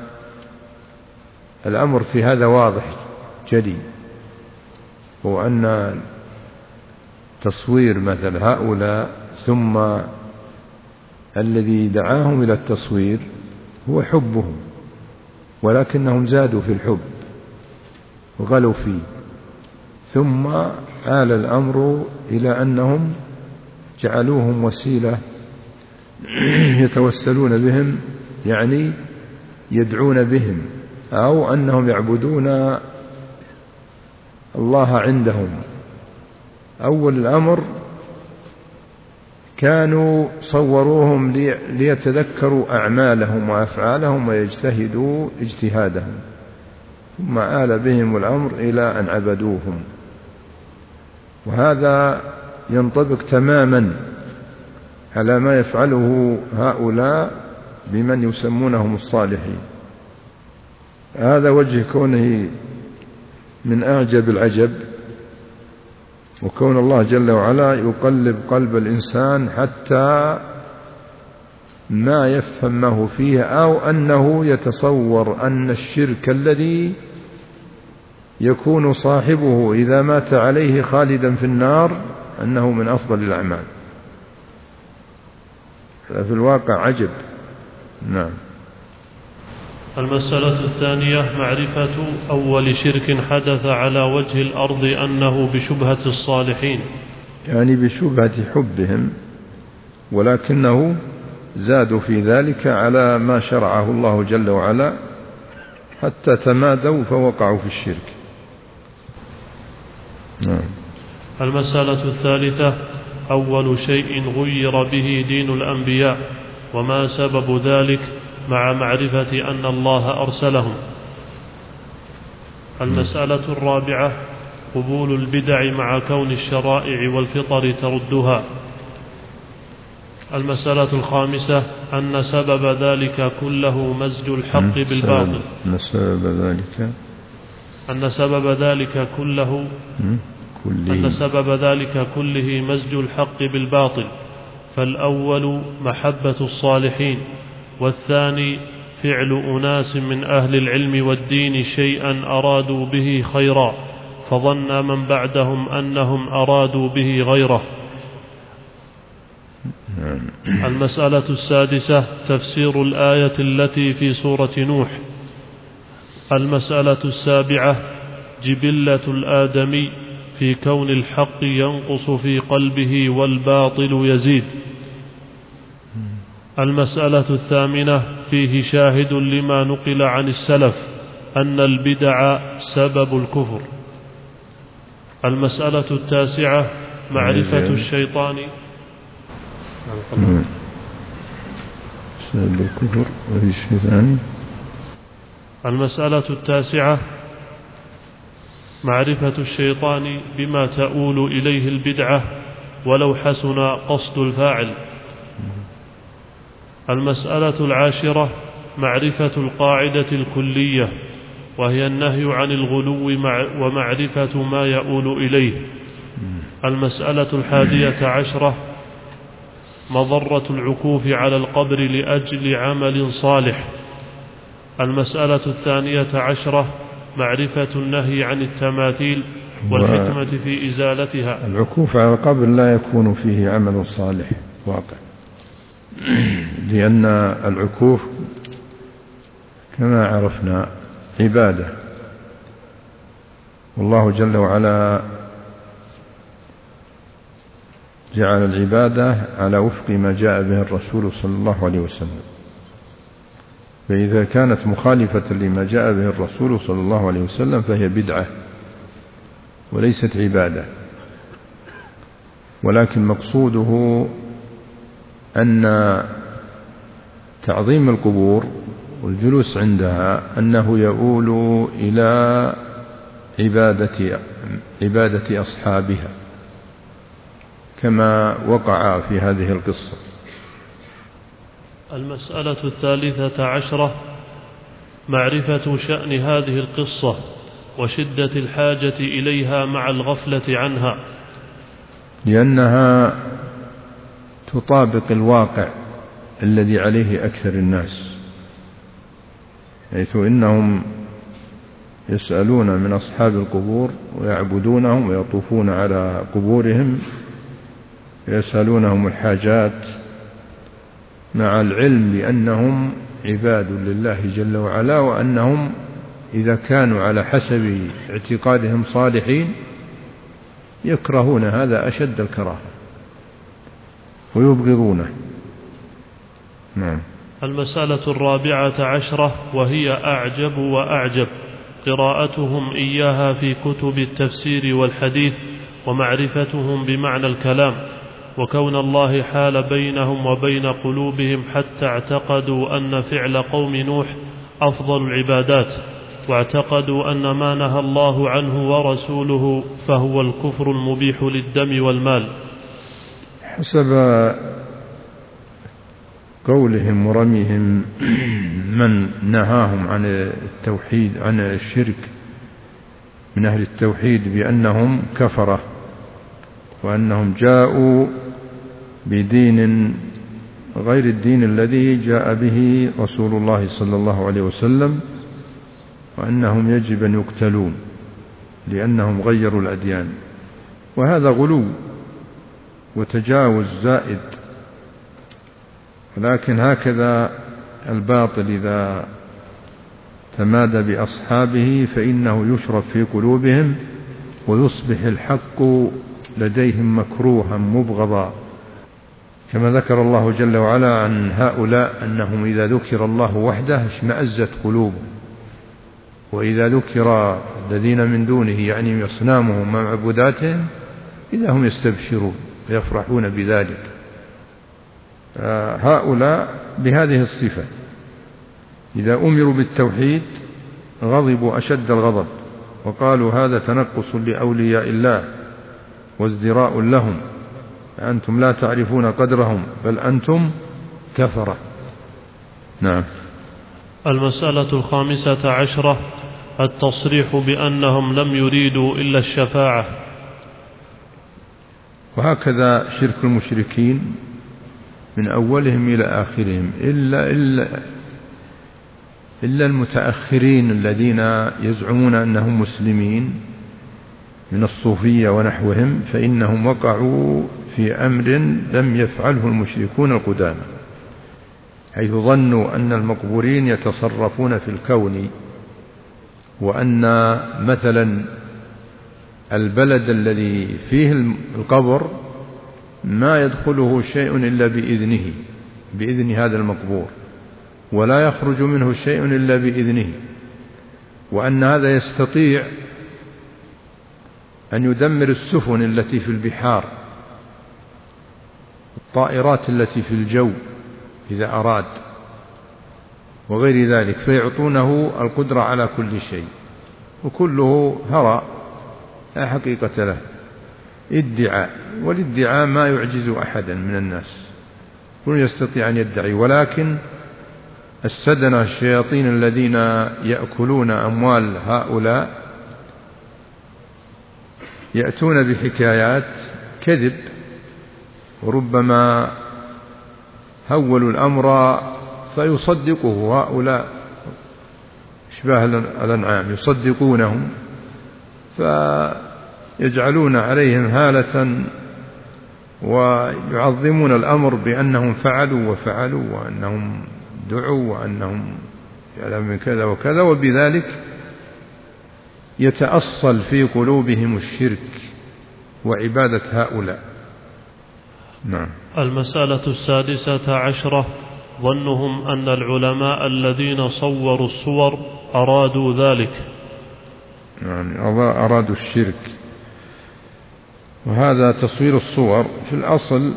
الأمر في هذا واضح جلي، هو أن تصوير مثل هؤلاء ثم الذي دعاهم إلى التصوير هو حبهم، ولكنهم زادوا في الحب وغلوا فيه، ثم آل الأمر إلى أنهم جعلوهم وسيلة يتوسلون بهم، يعني يدعون بهم، أو أنهم يعبدون الله عندهم. أول الأمر كانوا صوروهم ليتذكروا أعمالهم وأفعالهم ويجتهدوا اجتهادهم، ثم آل بهم الأمر إلى أن عبدوهم. وهذا ينطبق تماما على ما يفعله هؤلاء بمن يسمونهم الصالحين. هذا وجه كونه من أعجب العجب، وكون الله جل وعلا يقلب قلب الإنسان حتى ما يفهم ما هو فيه، أو أنه يتصور أن الشرك الذي يكون صاحبه إذا مات عليه خالدا في النار أنه من أفضل الأعمال. في الواقع عجب. نعم. المسألة الثانية معرفة أول شرك حدث على وجه الأرض أنه بشبهة الصالحين، يعني بشبهة حبهم، ولكنه زادوا في ذلك على ما شرعه الله جل وعلا حتى تمادوا فوقعوا في الشرك. نعم. المسألة الثالثة أول شيء غير به دين الأنبياء وما سبب ذلك مع معرفة أن الله أرسلهم. المسألة الرابعة قبول البدع مع كون الشرائع والفطر تردها. المسألة الخامسة أن سبب ذلك كله مزج الحق بالباطل. أن سبب ذلك كله مزج الحق بالباطل، فالأول محبة الصالحين، والثاني فعل أناس من أهل العلم والدين شيئا أرادوا به خيرا فظن من بعدهم أنهم أرادوا به غيره. المسألة السادسة تفسير الآية التي في سورة نوح. المسألة السابعة جبلة الآدمي في كون الحق ينقص في قلبه والباطل يزيد. المسألة الثامنة فيه شاهد لما نقل عن السلف أن البدع سبب الكفر. المسألة التاسعة معرفة الشيطان سبب الكفر والشيطان. المسألة التاسعة معرفة الشيطان بما تؤول إليه البدعة ولو حسن قصد الفاعل. المسألة العاشرة معرفة القاعدة الكلية وهي النهي عن الغلو ومعرفة ما يؤول إليه. المسألة الحادية عشرة مضرة العكوف على القبر لأجل عمل صالح. المسألة الثانية عشرة معرفة النهي عن التماثيل والحكمة في إزالتها. العكوف على القبر لا يكون فيه عمل صالح واقع، لأن العكوف كما عرفنا عبادة، والله جل وعلا جعل العبادة على وفق ما جاء به الرسول صلى الله عليه وسلم، فإذا كانت مخالفة لما جاء به الرسول صلى الله عليه وسلم فهي بدعة، وليست عبادة، ولكن مقصوده أن تعظيم القبور والجلوس عندها أنه يؤول إلى عبادة أصحابها كما وقع في هذه القصة. المسألة 13 معرفة شأن هذه القصة وشدة الحاجة إليها مع الغفلة عنها، لأنها تطابق الواقع الذي عليه أكثر الناس، حيث إنهم يسألون من أصحاب القبور ويعبدونهم ويطوفون على قبورهم ويسألونهم الحاجات، مع العلم بأنهم عباد لله جل وعلا، وأنهم إذا كانوا على حسب اعتقادهم صالحين يكرهون هذا أشد الكراهة ويبغضونه. نعم. المسألة 14 وهي أعجب وأعجب قراءتهم إياها في كتب التفسير والحديث ومعرفتهم بمعنى الكلام، وكون الله حال بينهم وبين قلوبهم حتى اعتقدوا أن فعل قوم نوح أفضل العبادات، واعتقدوا أن ما نهى الله عنه ورسوله فهو الكفر المبيح للدم والمال. حسب قولهم ورميهم من نهاهم عن التوحيد عن الشرك من أهل التوحيد بأنهم كفرة، وأنهم جاءوا بدين غير الدين الذي جاء به رسول الله صلى الله عليه وسلم، وأنهم يجب أن يقتلون لأنهم غيروا الأديان. وهذا غلو وتجاوز زائد، ولكن هكذا الباطل إذا تمادى بأصحابه فإنه يشرب في قلوبهم ويصبح الحق لديهم مكروها مبغضا، كما ذكر الله جل وعلا عن هؤلاء أنهم إذا ذكر الله وحده اشمأزت قلوبهم، وإذا ذكر الذين من دونه يعني أصنامهم ومعبوداتهم إذا هم يستبشرون ويفرحون بذلك. هؤلاء بهذه الصفة إذا أمروا بالتوحيد غضبوا أشد الغضب، وقالوا هذا تنقص لأولياء الله وازدراء لهم، أنتم لا تعرفون قدرهم بل أنتم كفرة. نعم. المسألة 15 التصريح بأنهم لم يريدوا إلا الشفاعة. وهكذا شرك المشركين من أولهم إلى آخرهم إلا المتأخرين الذين يزعمون أنهم مسلمين من الصوفية ونحوهم، فإنهم وقعوا في أمر لم يفعله المشركون القدامى، حيث ظنوا أن المقبورين يتصرفون في الكون، وأن مثلا البلد الذي فيه القبر ما يدخله شيء إلا بإذن هذا المقبور، ولا يخرج منه شيء إلا بإذنه، وأن هذا يستطيع أن يدمر السفن التي في البحار، الطائرات التي في الجو إذا أراد، وغير ذلك، فيعطونه القدرة على كل شيء، وكله هراء لا حقيقة له، ادعاء، والادعاء ما يعجز أحدا من الناس، كل يستطيع أن يدعي. ولكن السدنة الشياطين الذين يأكلون أموال هؤلاء يأتون بحكايات كذب، وربما هولوا الأمر فيصدقه هؤلاء أشباه الأنعام، يصدقونهم فيجعلون عليهم هالة ويعظمون الأمر بأنهم فعلوا وفعلوا وأنهم دعوا وأنهم يعلمون من كذا وكذا، وبذلك يتأصل في قلوبهم الشرك وعبادة هؤلاء. نعم. المسألة 16 ظنهم أن العلماء الذين صوروا الصور أرادوا ذلك، يعني أرادوا الشرك وهذا تصوير الصور في الأصل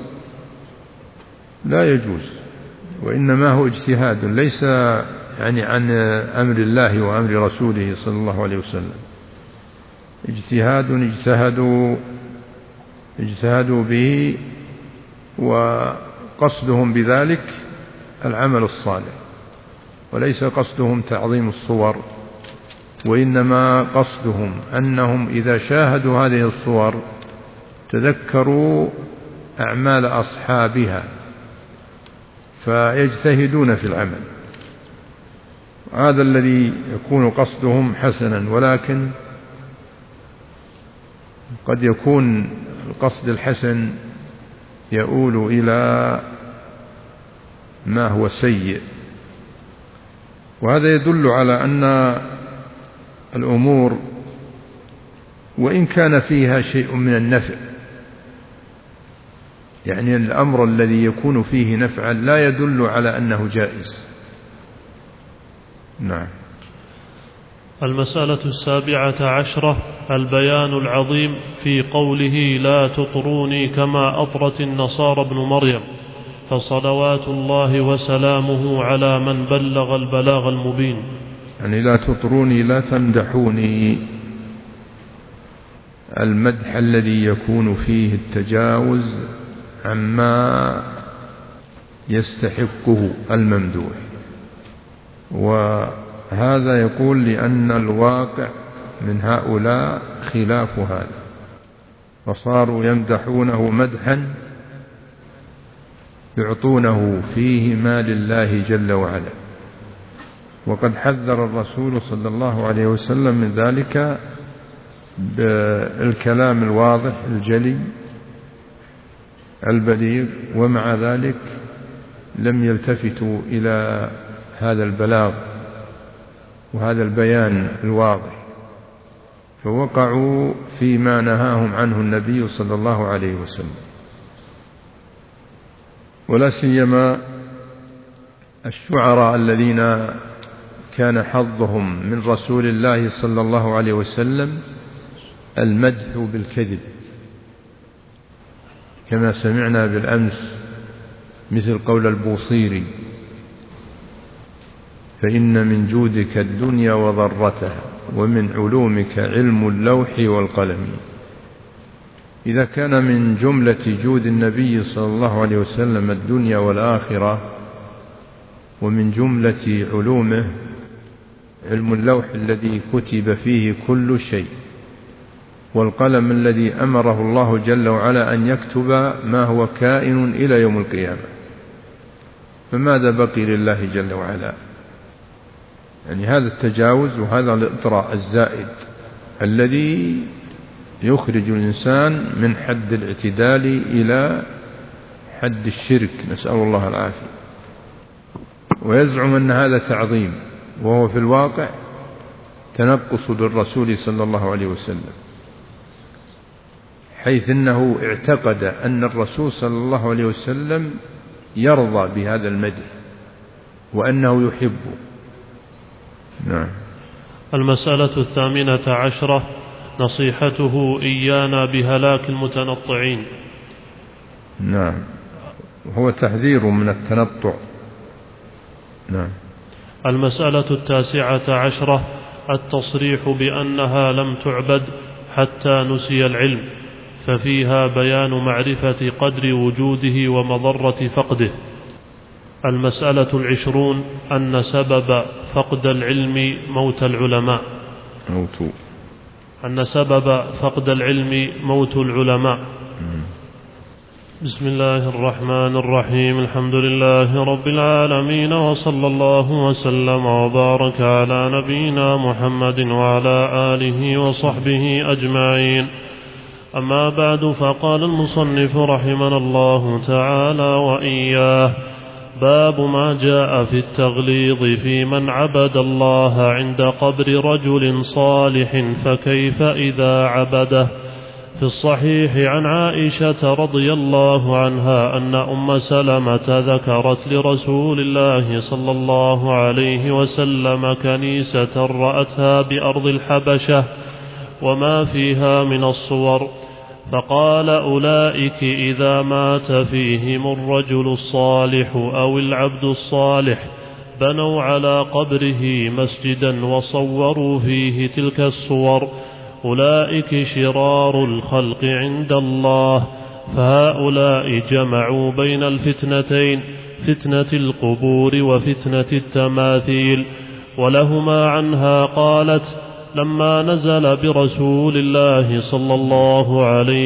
لا يجوز، وإنما هو اجتهاد ليس يعني عن أمر الله وأمر رسوله صلى الله عليه وسلم، اجتهاد اجتهدوا به، وقصدهم بذلك العمل الصالح، وليس قصدهم تعظيم الصور، وإنما قصدهم أنهم إذا شاهدوا هذه الصور تذكروا أعمال أصحابها فيجتهدون في العمل. هذا الذي يكون قصدهم حسنا، ولكن قد يكون القصد الحسن يؤول إلى ما هو سيء، وهذا يدل على أن الأمور وإن كان فيها شيء من النفع، يعني الأمر الذي يكون فيه نفعا لا يدل على أنه جائز. نعم. المسألة 17 البيان العظيم في قوله لا تطروني كما أطرت النصارى ابن مريم، فصلوات الله وسلامه على من بلغ البلاغ المبين. يعني لا تطروني، لا تمدحوني، المدح الذي يكون فيه التجاوز عما يستحقه الممدوح، وهذا يقول لأن الواقع من هؤلاء خلاف هذا، فصاروا يمدحونه مدحا يعطونه فيه ما لله جل وعلا، وقد حذر الرسول صلى الله عليه وسلم من ذلك بالكلام الواضح الجلي البليغ، ومع ذلك لم يلتفتوا إلى هذا البلاغ وهذا البيان الواضح، فوقعوا فيما نهاهم عنه النبي صلى الله عليه وسلم. ولا سيما الشعراء الذين كان حظهم من رسول الله صلى الله عليه وسلم المدح بالكذب، كما سمعنا بالأمس مثل قول البوصيري: فإن من جودك الدنيا وضرتها، ومن علومك علم اللوح والقلم. إذا كان من جملة جود النبي صلى الله عليه وسلم الدنيا والآخرة، ومن جملة علومه علم اللوح الذي كتب فيه كل شيء، والقلم الذي أمره الله جل وعلا أن يكتب ما هو كائن إلى يوم القيامة، فماذا بقي لله جل وعلا؟ يعني هذا التجاوز وهذا الإطراء الزائد الذي يخرج الإنسان من حد الاعتدال إلى حد الشرك، نسأل الله العافية، ويزعم أن هذا تعظيم، وهو في الواقع تنقص للرسول صلى الله عليه وسلم، حيث أنه اعتقد أن الرسول صلى الله عليه وسلم يرضى بهذا المدح وأنه يحبه. نعم. المسألة 18 نصيحته إيانا بهلاك المتنطعين. نعم، هو تحذير من التنطع. نعم. المسألة 19 التصريح بأنها لم تعبد حتى نسي العلم، ففيها بيان معرفة قدر وجوده ومضرة فقده. المسألة 20 أن سبب فقد العلم موت العلماء. أن سبب فقد العلم موت العلماء. بسم الله الرحمن الرحيم. الحمد لله رب العالمين، وصلى الله وسلم وبارك على نبينا محمد وعلى آله وصحبه أجمعين. أما بعد، فقال المصنف رحمنا الله تعالى وإياه: باب ما جاء في التغليظ في من عبد الله عند قبر رجل صالح، فكيف إذا عبده. في الصحيح عن عائشة رضي الله عنها أن أم سلمة ذكرت لرسول الله صلى الله عليه وسلم كنيسة رأتها بأرض الحبشة وما فيها من الصور، فقال أولئك إذا مات فيهم الرجل الصالح أو العبد الصالح بنوا على قبره مسجدا وصوروا فيه تلك الصور، أولئك شرار الخلق عند الله. فهؤلاء جمعوا بين الفتنتين، فتنة القبور وفتنة التماثيل. ولهما عنها قالت: لما نزل برسول الله صلى الله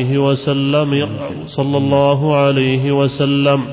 عليه وسلم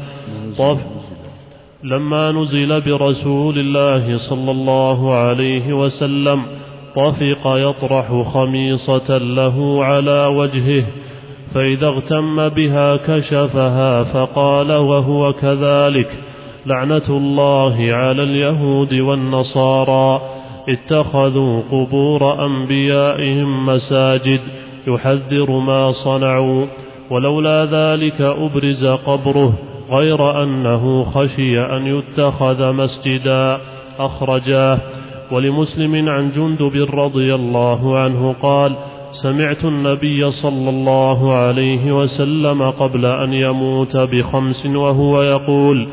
لما نزل برسول الله صلى الله عليه وسلم طفق يطرح خميصة له على وجهه، فإذا اغتم بها كشفها فقال وهو كذلك: لعنة الله على اليهود والنصارى اتخذوا قبور أنبيائهم مساجد، يحذر ما صنعوا، ولولا ذلك أبرز قبره، غير أنه خشي أن يتخذ مسجدا. أخرجاه. ولمسلم عن جندب رضي الله عنه قال: سمعت النبي صلى الله عليه وسلم قبل أن يموت ب5 وهو يقول: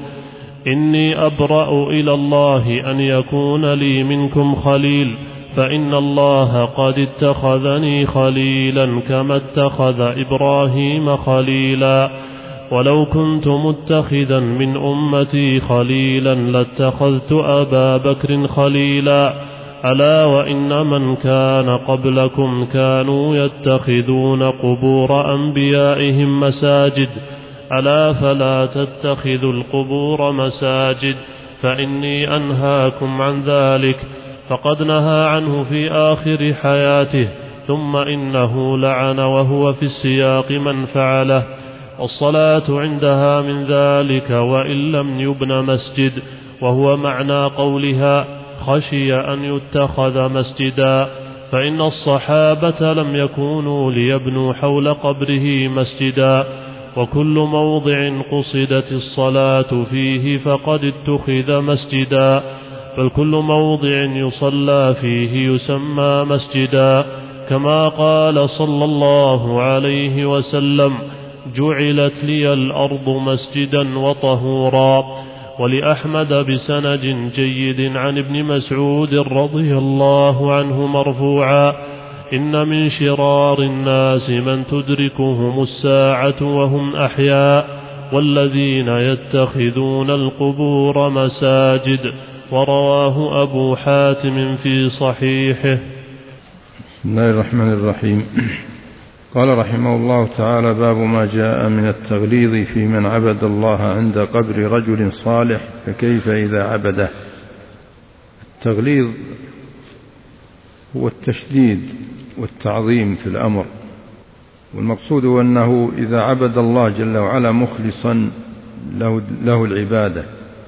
إني أبرأ إلى الله أن يكون لي منكم خليل، فإن الله قد اتخذني خليلا كما اتخذ إبراهيم خليلا، ولو كنت متخذا من أمتي خليلا لاتخذت أبا بكر خليلا. ألا وإن من كان قبلكم كانوا يتخذون قبور أنبيائهم مساجد، ألا فلا تتخذوا القبور مساجد، فإني أنهاكم عن ذلك. فقد نهى عنه في آخر حياته، ثم إنه لعن وهو في السياق من فعله. الصلاة عندها من ذلك وإن لم يبن مسجد، وهو معنى قولها خشي أن يتخذ مسجدا، فإن الصحابة لم يكونوا ليبنوا حول قبره مسجدا، وكل موضع قصدت الصلاة فيه فقد اتخذ مسجدا، بل كل موضع يصلى فيه يسمى مسجدا، كما قال صلى الله عليه وسلم: جعلت لي الأرض مسجدا وطهورا. ولأحمد بسند جيد عن ابن مسعود رضي الله عنه مرفوعا: إن من شرار الناس من تدركهم الساعة وهم أحياء، والذين يتخذون القبور مساجد. ورواه أبو حاتم في صحيحه. بسم الله الرحمن الرحيم. قال رحمه الله تعالى: باب ما جاء من التغليظ في من عبد الله عند قبر رجل صالح، فكيف إذا عبده. التغليظ هو التشديد والتعظيم في الأمر، والمقصود أنه إذا عبد الله جل وعلا مخلصا له العبادة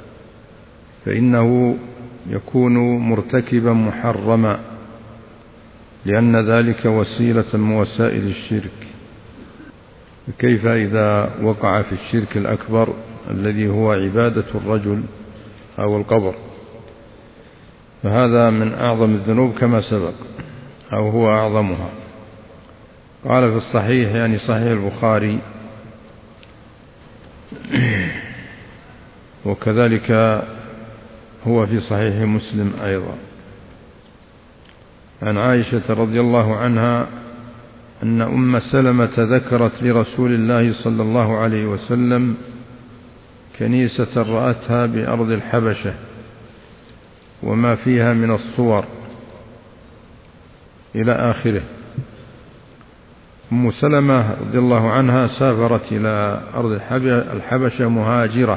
فإنه يكون مرتكبا محرما، لأن ذلك وسيلة من وسائل الشرك. كيف إذا وقع في الشرك الأكبر الذي هو عبادة الرجل أو القبر، فهذا من أعظم الذنوب كما سبق، أو هو أعظمها. قال في الصحيح، يعني صحيح البخاري، وكذلك هو في صحيح مسلم أيضا، عن عائشة رضي الله عنها أن أم سلمة ذكرت لرسول الله صلى الله عليه وسلم كنيسة رأتها بأرض الحبشة وما فيها من الصور إلى آخره. أم سلمة رضي الله عنها سافرت إلى أرض الحبشة مهاجرة،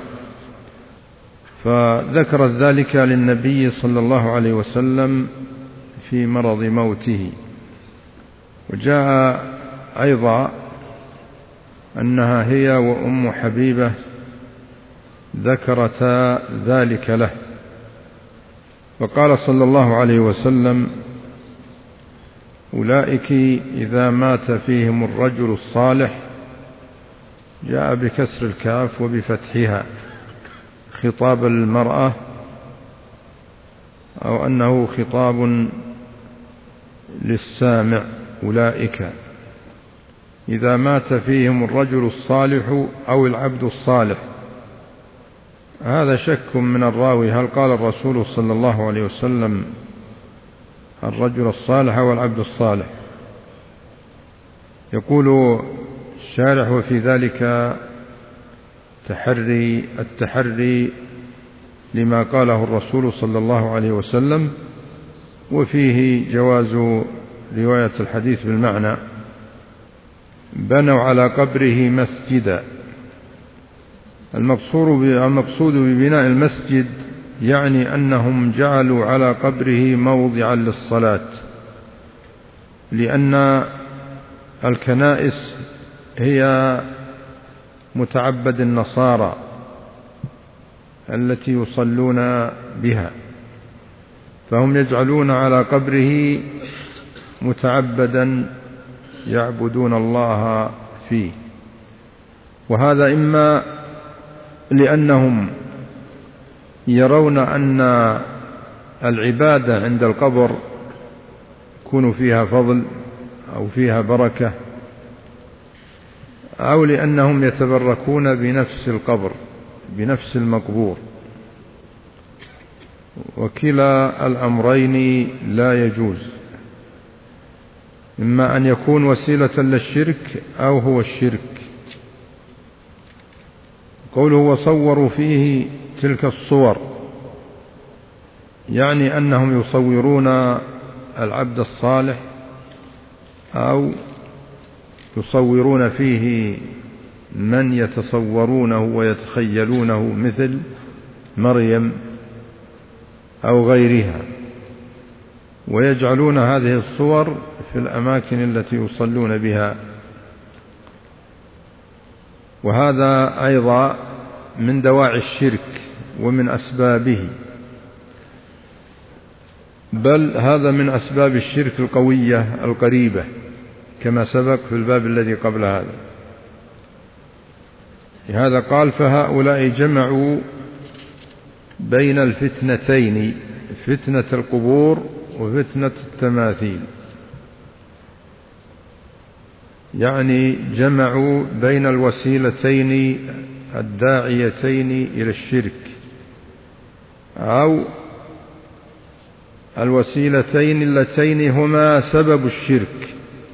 فذكرت ذلك للنبي صلى الله عليه وسلم في مرض موته. وجاء أيضا أنها هي وأم حبيبة ذكرتا ذلك له، فقال صلى الله عليه وسلم: أولئك إذا مات فيهم الرجل الصالح، جاء بكسر الكاف وبفتحها خطاب المرأة، أو أنه خطاب للسامع أولئك، إذا مات فيهم الرجل الصالح أو العبد الصالح. هذا شك من الراوي، هل قال الرسول صلى الله عليه وسلم الرجل الصالح والعبد الصالح؟ يقول الشارح: وفي ذلك التحري لما قاله الرسول صلى الله عليه وسلم، وفيه جواز رواية الحديث بالمعنى: بنوا على قبره مسجدا. المقصود ببناء المسجد يعني أنهم جعلوا على قبره موضعا للصلاة، لأن الكنائس هي متعبد النصارى التي يصلون بها، فهم يجعلون على قبره متعبدا يعبدون الله فيه. وهذا إما لأنهم يرون أن العبادة عند القبر يكون فيها فضل أو فيها بركة، أو لأنهم يتبركون بنفس القبر، بنفس المقبور، وكلا الأمرين لا يجوز، إما أن يكون وسيلة للشرك أو هو الشرك. قوله وصوروا فيه تلك الصور، يعني أنهم يصورون العبد الصالح أو يصورون فيه من يتصورونه ويتخيلونه مثل مريم أو غيرها، ويجعلون هذه الصور في الأماكن التي يصلون بها. وهذا أيضا من دواعي الشرك ومن أسبابه، بل هذا من أسباب الشرك القوية القريبة كما سبق في الباب الذي قبل هذا. لهذا قال: فهؤلاء جمعوا بين الفتنتين، فتنة القبور وفتنة التماثيل، يعني جمعوا بين الوسيلتين الداعيتين إلى الشرك، أو الوسيلتين اللتين هما سبب الشرك: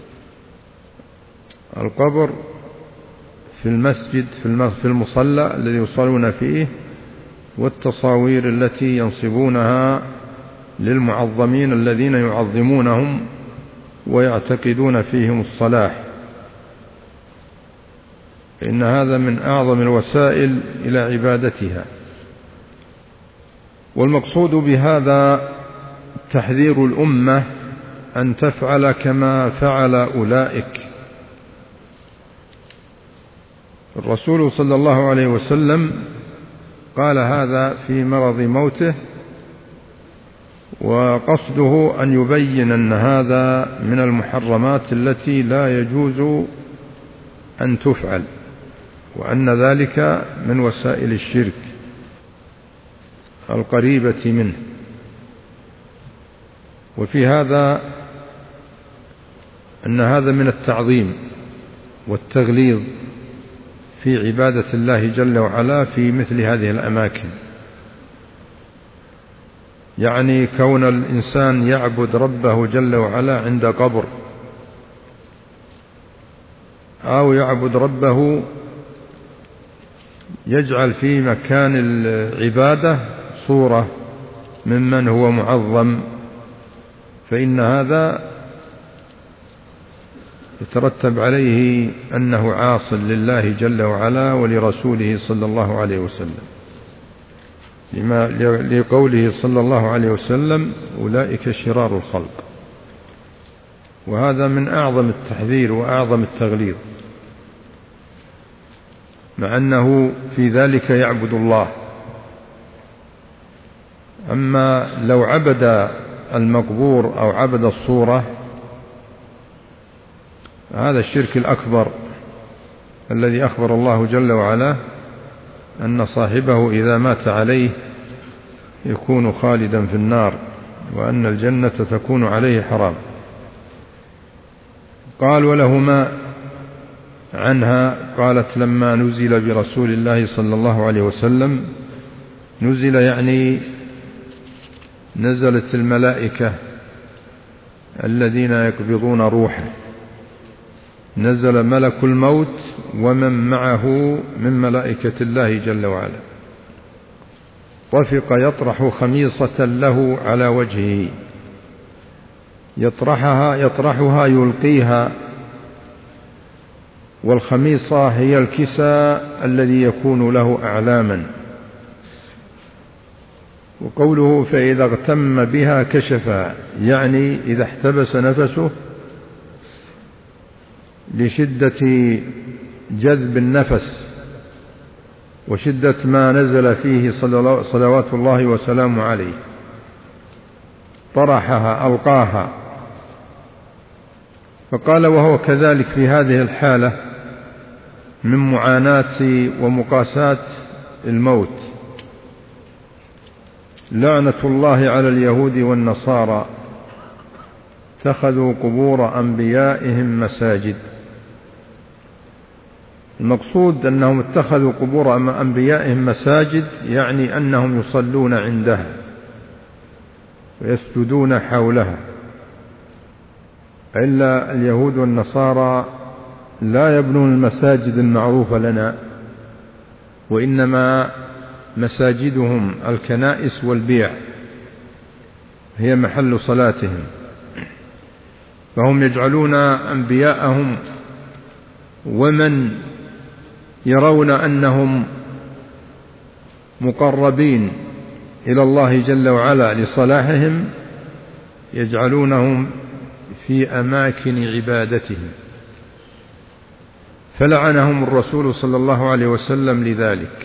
القبر في المسجد في المصلى الذي يصلون فيه، والتصاوير التي ينصبونها للمعظمين الذين يعظمونهم ويعتقدون فيهم الصلاح، فإن هذا من أعظم الوسائل إلى عبادتها. والمقصود بهذا تحذير الأمة أن تفعل كما فعل أولئك. الرسول صلى الله عليه وسلم قال هذا في مرض موته، وقصده أن يبين أن هذا من المحرمات التي لا يجوز أن تفعل، وأن ذلك من وسائل الشرك القريبة منه. وفي هذا أن هذا من التعظيم والتغليظ في عبادة الله جل وعلا في مثل هذه الأماكن، يعني كون الإنسان يعبد ربه جل وعلا عند قبر، أو يعبد ربه يجعل في مكان العبادة صورة ممن هو معظم، فإن هذا يترتب عليه أنه عاص لله جل وعلا ولرسوله صلى الله عليه وسلم، لقوله صلى الله عليه وسلم: أولئك شرار الخلق. وهذا من أعظم التحذير وأعظم التغليظ، مع أنه في ذلك يعبد الله. أما لو عبد المقبور أو عبد الصورة، هذا الشرك الأكبر الذي أخبر الله جل وعلا أن صاحبه إذا مات عليه يكون خالدا في النار، وأن الجنة تكون عليه حرام. قال: ولهما عنها قالت لما نزل برسول الله صلى الله عليه وسلم، نزل يعني نزلت الملائكة الذين يقبضون روحه، نزل ملك الموت ومن معه من ملائكة الله جل وعلا، طفق يطرح خميصة له على وجهه، يطرحها يلقيها، والخميصة هي الكساء الذي يكون له أعلاما. وقوله فإذا اغتم بها كشفها، يعني إذا احتبس نفسه لشدة جذب النفس وشدة ما نزل فيه صلوات الله وسلامه عليه، طرحها ألقاها. فقال وهو كذلك في هذه الحالة من معاناة ومقاساة الموت. لعنة الله على اليهود والنصارى اتخذوا قبور أنبيائهم مساجد. المقصود أنهم اتخذوا قبور أنبيائهم مساجد، يعني أنهم يصلون عندها ويسجدون حولها. إلا اليهود والنصارى لا يبنون المساجد المعروفة لنا، وإنما مساجدهم الكنائس والبيع هي محل صلاتهم. فهم يجعلون أنبياءهم ومن يرون أنهم مقربين إلى الله جل وعلا لصلاحهم يجعلونهم في أماكن عبادتهم، فلعنهم الرسول صلى الله عليه وسلم لذلك.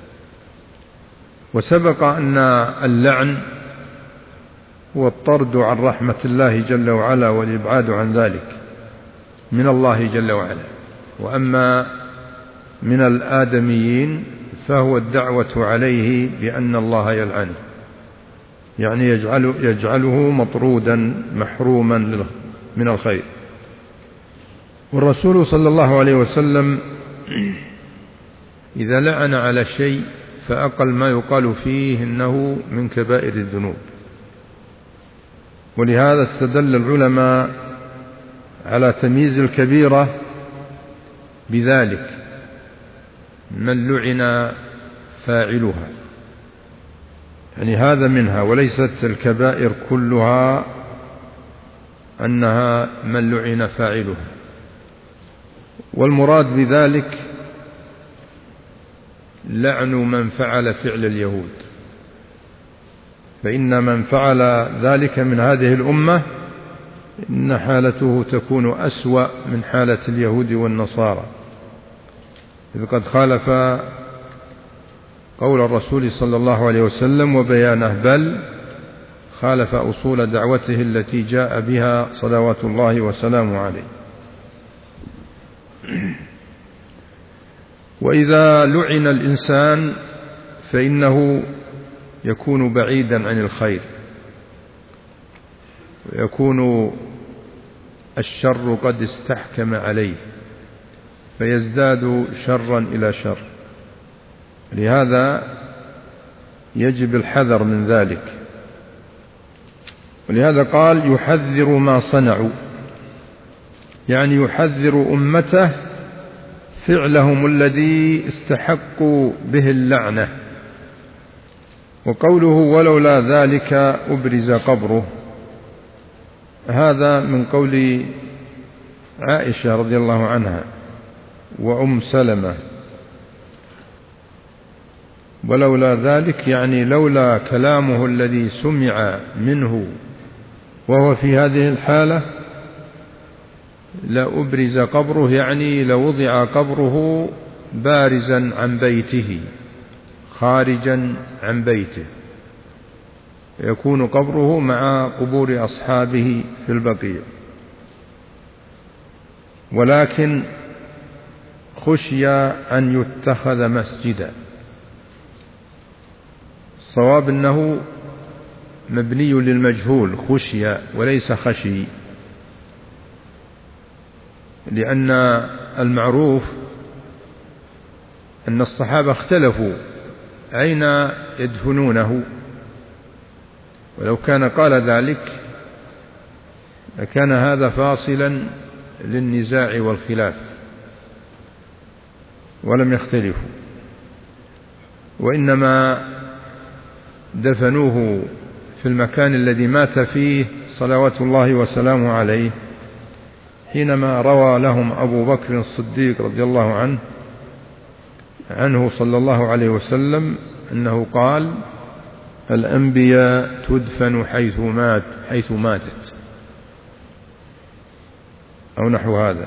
وسبق أن اللعن هو الطرد عن رحمة الله جل وعلا والإبعاد عن ذلك من الله جل وعلا، وأما من الآدميين فهو الدعوة عليه بأن الله يلعنه، يعني يجعله مطرودا محروما من الخير. والرسول صلى الله عليه وسلم إذا لعن على شيء فأقل ما يقال فيه إنه من كبائر الذنوب. ولهذا استدل العلماء على تمييز الكبيرة بذلك، من لعن فاعلها، يعني هذا منها، وليست الكبائر كلها أنها من لعن فاعلها. والمراد بذلك لعن من فعل فعل اليهود، فإن من فعل ذلك من هذه الأمة إن حالته تكون أسوأ من حالة اليهود والنصارى، إذ قد خالف قول الرسول صلى الله عليه وسلم وبيانه، بل خالف أصول دعوته التي جاء بها صلوات الله وسلامه عليه. وإذا لعن الإنسان فإنه يكون بعيدا عن الخير، ويكون الشر قد استحكم عليه فيزداد شرا إلى شر. لهذا يجب الحذر من ذلك. ولهذا قال يحذر ما صنعوا، يعني يحذر أمته فعلهم الذي استحقوا به اللعنة. وقوله ولولا ذلك أبرز قبره، هذا من قول عائشة رضي الله عنها وأم سلمة. ولولا ذلك يعني لولا كلامه الذي سمع منه وهو في هذه الحالة لأبرز قبره، يعني لوضع قبره بارزا عن بيته خارجا عن بيته، يكون قبره مع قبور أصحابه في البقيع. ولكن خشي أن يتخذ مسجدا. الصواب أنه مبني للمجهول، خشي وليس خشي، لأن المعروف أن الصحابة اختلفوا أين يدفنونه، ولو كان قال ذلك لكان هذا فاصلا للنزاع والخلاف، ولم يختلفوا، وإنما دفنوه في المكان الذي مات فيه صلوات الله وسلامه عليه، حينما روى لهم أبو بكر الصديق رضي الله عنه صلى الله عليه وسلم أنه قال: الأنبياء تدفن حيث ماتت، أو نحو هذا.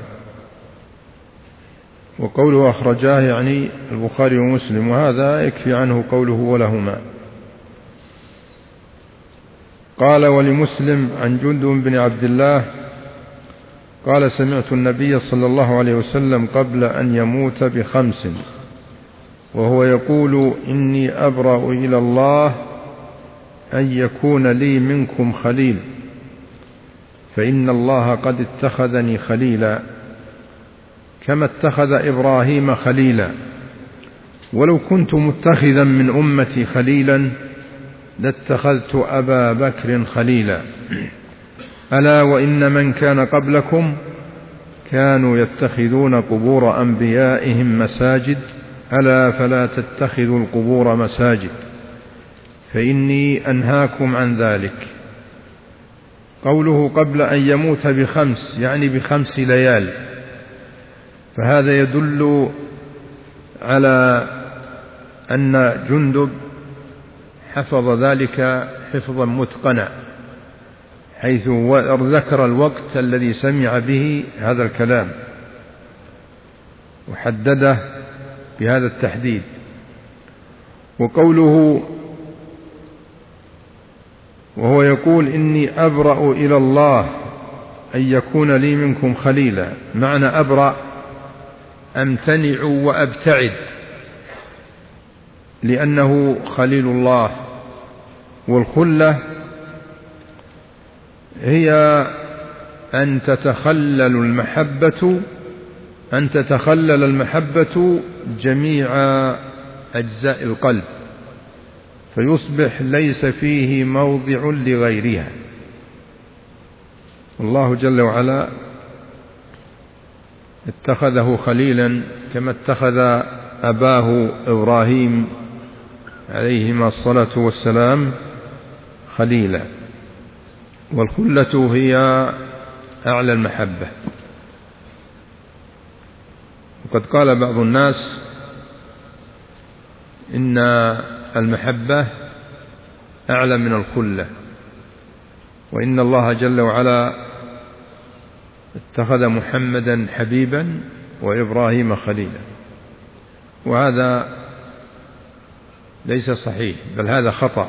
وقوله أخرجاه يعني البخاري ومسلم، وهذا يكفي عنه قوله ولهما. قال: ولمسلم عن جندب بن عبد الله قال: سمعت النبي صلى الله عليه وسلم قبل أن يموت ب5 وهو يقول: إني أبرأ إلى الله أن يكون لي منكم خليل، فإن الله قد اتخذني خليلا كما اتخذ إبراهيم خليلا، ولو كنت متخذا من أمتي خليلا لاتخذت أبا بكر خليلا. ألا وإن من كان قبلكم كانوا يتخذون قبور أنبيائهم مساجد، ألا فلا تتخذوا القبور مساجد، فإني أنهاكم عن ذلك. قوله قبل أن يموت ب5 يعني ب5 ليال، فهذا يدل على أن جندب حفظ ذلك حفظا متقنا، حيث ذكر الوقت الذي سمع به هذا الكلام وحدده بهذا التحديد. وقوله وهو يقول: إني أبرأ إلى الله أن يكون لي منكم خليلا، معنى أبرأ أمتنع وأبتعد، لأنه خليل الله. والخلة هي أن تتخلل المحبة جميع أجزاء القلب، فيصبح ليس فيه موضع لغيرها. الله جل وعلا اتخذه خليلا كما اتخذ أباه إبراهيم عليهما الصلاة والسلام خليلا. والخلة هي أعلى المحبة. وقد قال بعض الناس إن المحبة أعلى من الخلة، وإن الله جل وعلا اتخذ محمدا حبيبا وإبراهيم خليلا، وهذا ليس صحيح، بل هذا خطأ.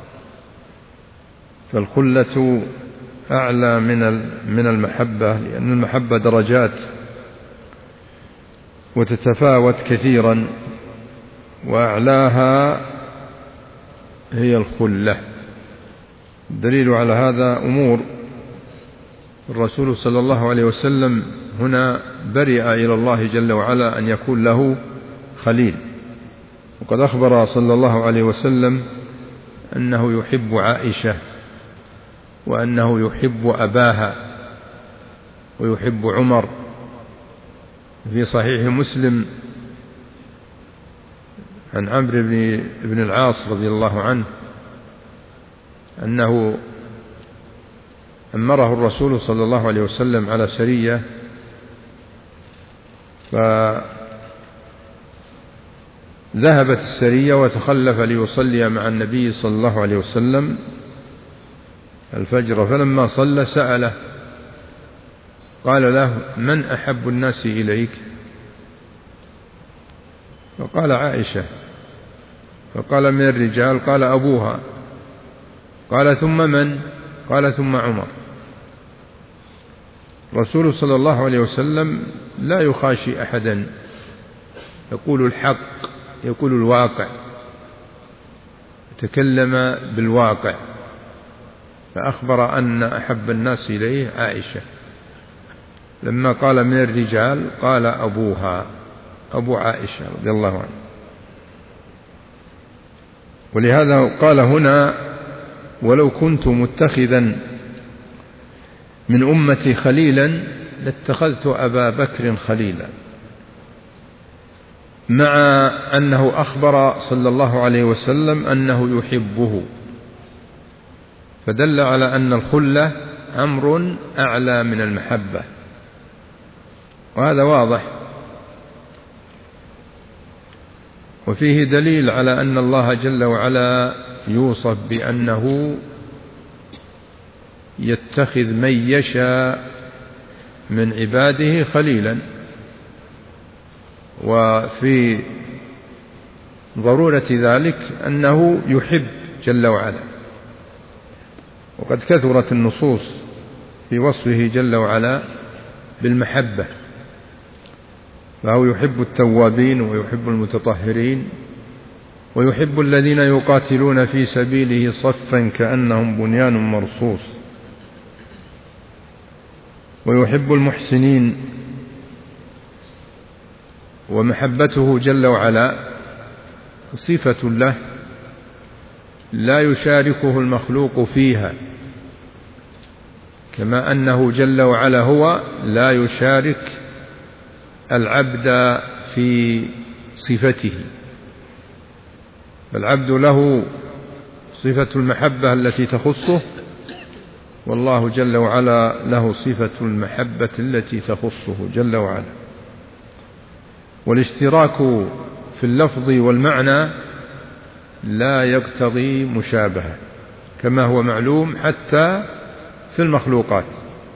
فالخلة أعلى من المحبة، لأن المحبة درجات وتتفاوت كثيرا، وأعلاها هي الخلة. الدليل على هذا أمور الرسول صلى الله عليه وسلم هنا برئ إلى الله جل وعلا أن يكون له خليل، وقد أخبر صلى الله عليه وسلم أنه يحب عائشة، وأنه يحب أباها، ويحب عمر. في صحيح مسلم عن عمرو بن العاص رضي الله عنه أنه أمره الرسول صلى الله عليه وسلم على سرية، فذهبت السرية وتخلف ليصلي مع النبي صلى الله عليه وسلم الفجر، فلما صلى سأله قال له: من أحب الناس إليك؟ فقال: عائشة. فقال: من الرجال؟ قال: أبوها. قال: ثم من؟ قال: ثم عمر. رسول صلى الله عليه وسلم لا يخاشي أحدا، يقول الحق، يقول الواقع، تكلم بالواقع، فأخبر أن أحب الناس إليه عائشة. لما قال من الرجال قال أبوها، أبو عائشة رضي الله عنه. ولهذا قال هنا: ولو كنت متخذا من أمتي خليلا لاتخذت أبا بكر خليلا، مع أنه أخبر صلى الله عليه وسلم أنه يحبه، فدل على أن الخلة أمر أعلى من المحبة، وهذا واضح. وفيه دليل على أن الله جل وعلا يوصف بأنه يتخذ من يشاء من عباده خليلا، وفي ضرورة ذلك أنه يحب جل وعلا. وقد كثرت النصوص في وصفه جل وعلا بالمحبة، فهو يحب التوابين ويحب المتطهرين ويحب الذين يقاتلون في سبيله صفا كأنهم بنيان مرصوص، ويحب المحسنين. ومحبته جل وعلا صفة له لا يشاركه المخلوق فيها، كما أنه جل وعلا هو لا يشارك العبد في صفته، فالعبد له صفة المحبة التي تخصه، والله جل وعلا له صفة المحبة التي تخصه جل وعلا. والاشتراك في اللفظ والمعنى لا يقتضي مشابهة، كما هو معلوم حتى في المخلوقات،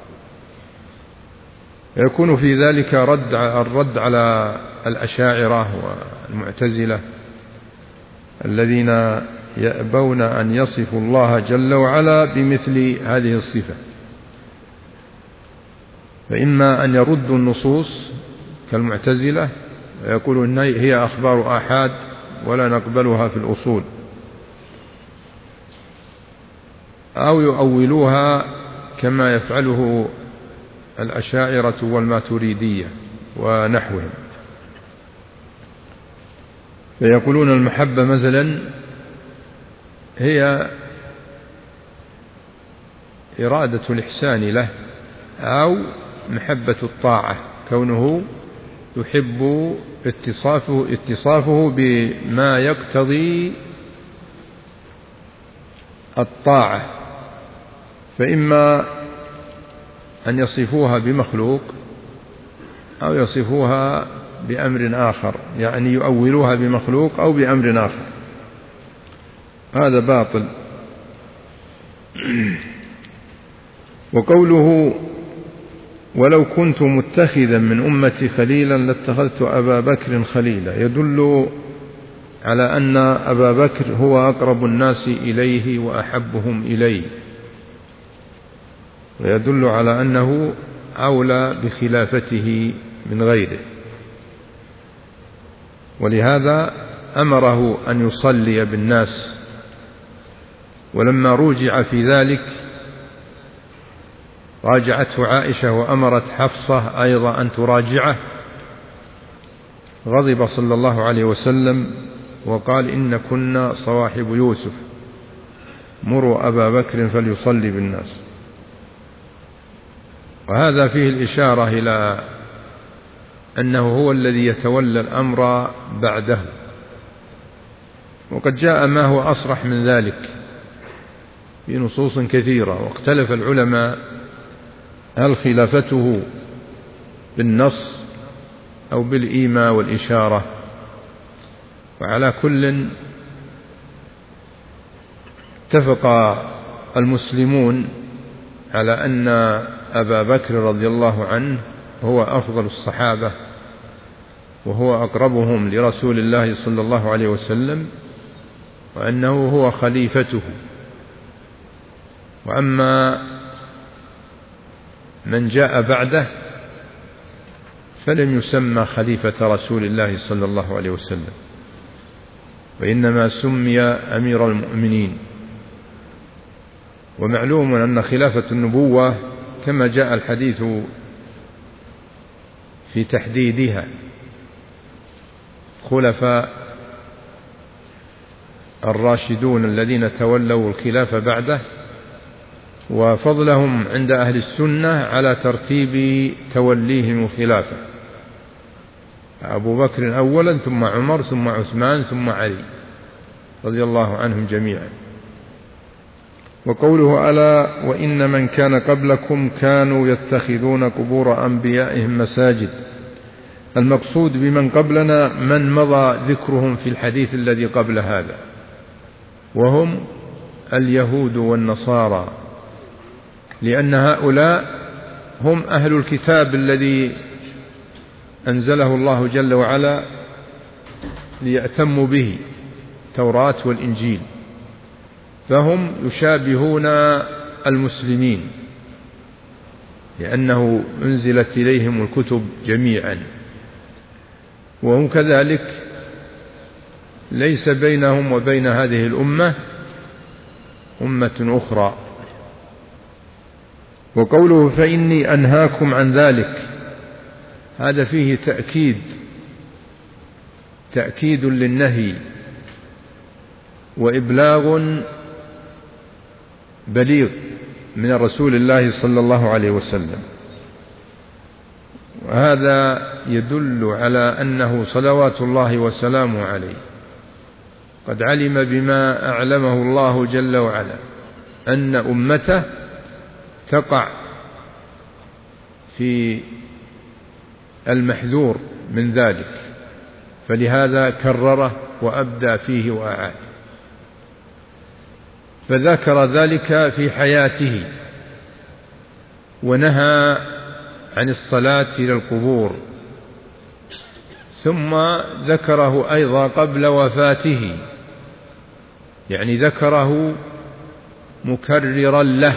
يكون في ذلك الرد على الأشاعرة والمعتزلة الذين يأبون أن يصفوا الله جل وعلا بمثل هذه الصفة، فإما أن يردوا النصوص كالمعتزلة ويقولوا إن هي أخبار آحاد ولا نقبلها في الأصول، أو يؤولوها كما يفعله الأشاعرة والماتريدية ونحوهم، فيقولون المحبة مثلا هي إرادة الإحسان له، أو محبة الطاعة، كونه يحب اتصافه بما يقتضي الطاعة، فإما أن يصفوها بمخلوق أو يصفوها بأمر آخر، يعني يؤولوها بمخلوق أو بأمر آخر، هذا باطل. وقوله ولو كنت متخذا من أمتي خليلا لاتخذت أبا بكر خليلا يدل على أن أبا بكر هو أقرب الناس إليه وأحبهم إليه، ويدل على أنه أولى بخلافته من غيره، ولهذا أمره أن يصلي بالناس. ولما رجع في ذلك راجعته عائشة وأمرت حفصة أيضا أن تراجعه، غضب صلى الله عليه وسلم وقال إن كنا صواحب يوسف، مروا أبا بكر فليصلي بالناس. وهذا فيه الإشارة إلى أنه هو الذي يتولى الأمر بعده، وقد جاء ما هو أصرح من ذلك في نصوص كثيرة، واختلف العلماء هل خلافته بالنص أو بالإيماء والإشارة، وعلى كل اتفق المسلمون على أن أبا بكر رضي الله عنه هو أفضل الصحابة، وهو أقربهم لرسول الله صلى الله عليه وسلم، وأنه هو خليفته. وأما من جاء بعده فلم يسمى خليفة رسول الله صلى الله عليه وسلم، وإنما سمي أمير المؤمنين. ومعلوم أن خلافة النبوة كما جاء الحديث في تحديدها خلفاء الراشدون الذين تولوا الخلافة بعده، وفضلهم عند أهل السنة على ترتيب توليهم الخلافة: أبو بكر أولا، ثم عمر، ثم عثمان، ثم علي رضي الله عنهم جميعا. وقوله: ألا وإن من كان قبلكم كانوا يتخذون قبور أنبيائهم مساجد. المقصود بمن قبلنا من مضى ذكرهم في الحديث الذي قبل هذا، وهم اليهود والنصارى، لأن هؤلاء هم أهل الكتاب الذي أنزله الله جل وعلا ليأتموا به، التوراة والإنجيل، فهم يشابهون المسلمين لأنه أنزلت إليهم الكتب جميعا، وهم كذلك ليس بينهم وبين هذه الأمة أمة أخرى. وقوله: فإني أنهاكم عن ذلك، هذا فيه تأكيد للنهي وإبلاغ بليغ من رسول الله صلى الله عليه وسلم، وهذا يدل على أنه صلوات الله وسلامه عليه قد علم بما أعلمه الله جل وعلا أن أمته تقع في المحذور من ذلك، فلهذا كرره وأبدى فيه وأعاد. فذكر ذلك في حياته ونهى عن الصلاة إلى القبور، ثم ذكره أيضا قبل وفاته، يعني ذكره مكررا له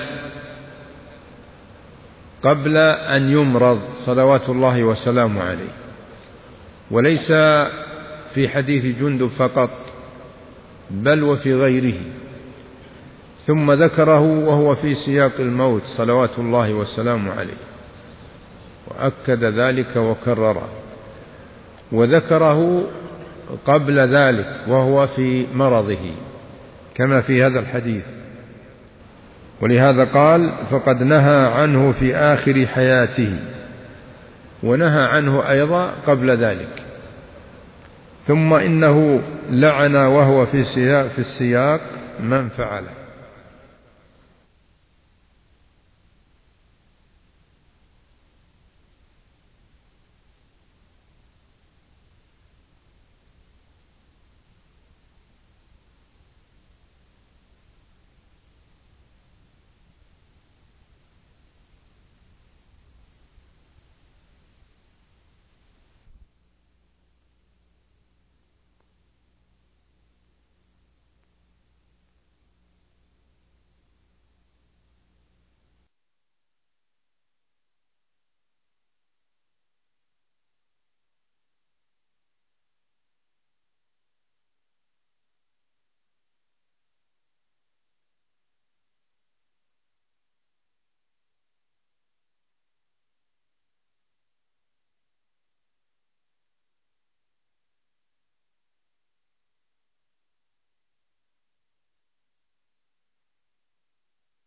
قبل أن يمرض صلوات الله وسلامه عليه، وليس في حديث جندب فقط بل وفي غيره. ثم ذكره وهو في سياق الموت صلوات الله وسلامه عليه، وأكد ذلك وكرره. وذكره قبل ذلك وهو في مرضه كما في هذا الحديث، ولهذا قال: فقد نهى عنه في آخر حياته، ونهى عنه أيضا قبل ذلك. ثم إنه لعن وهو في السياق من فعله.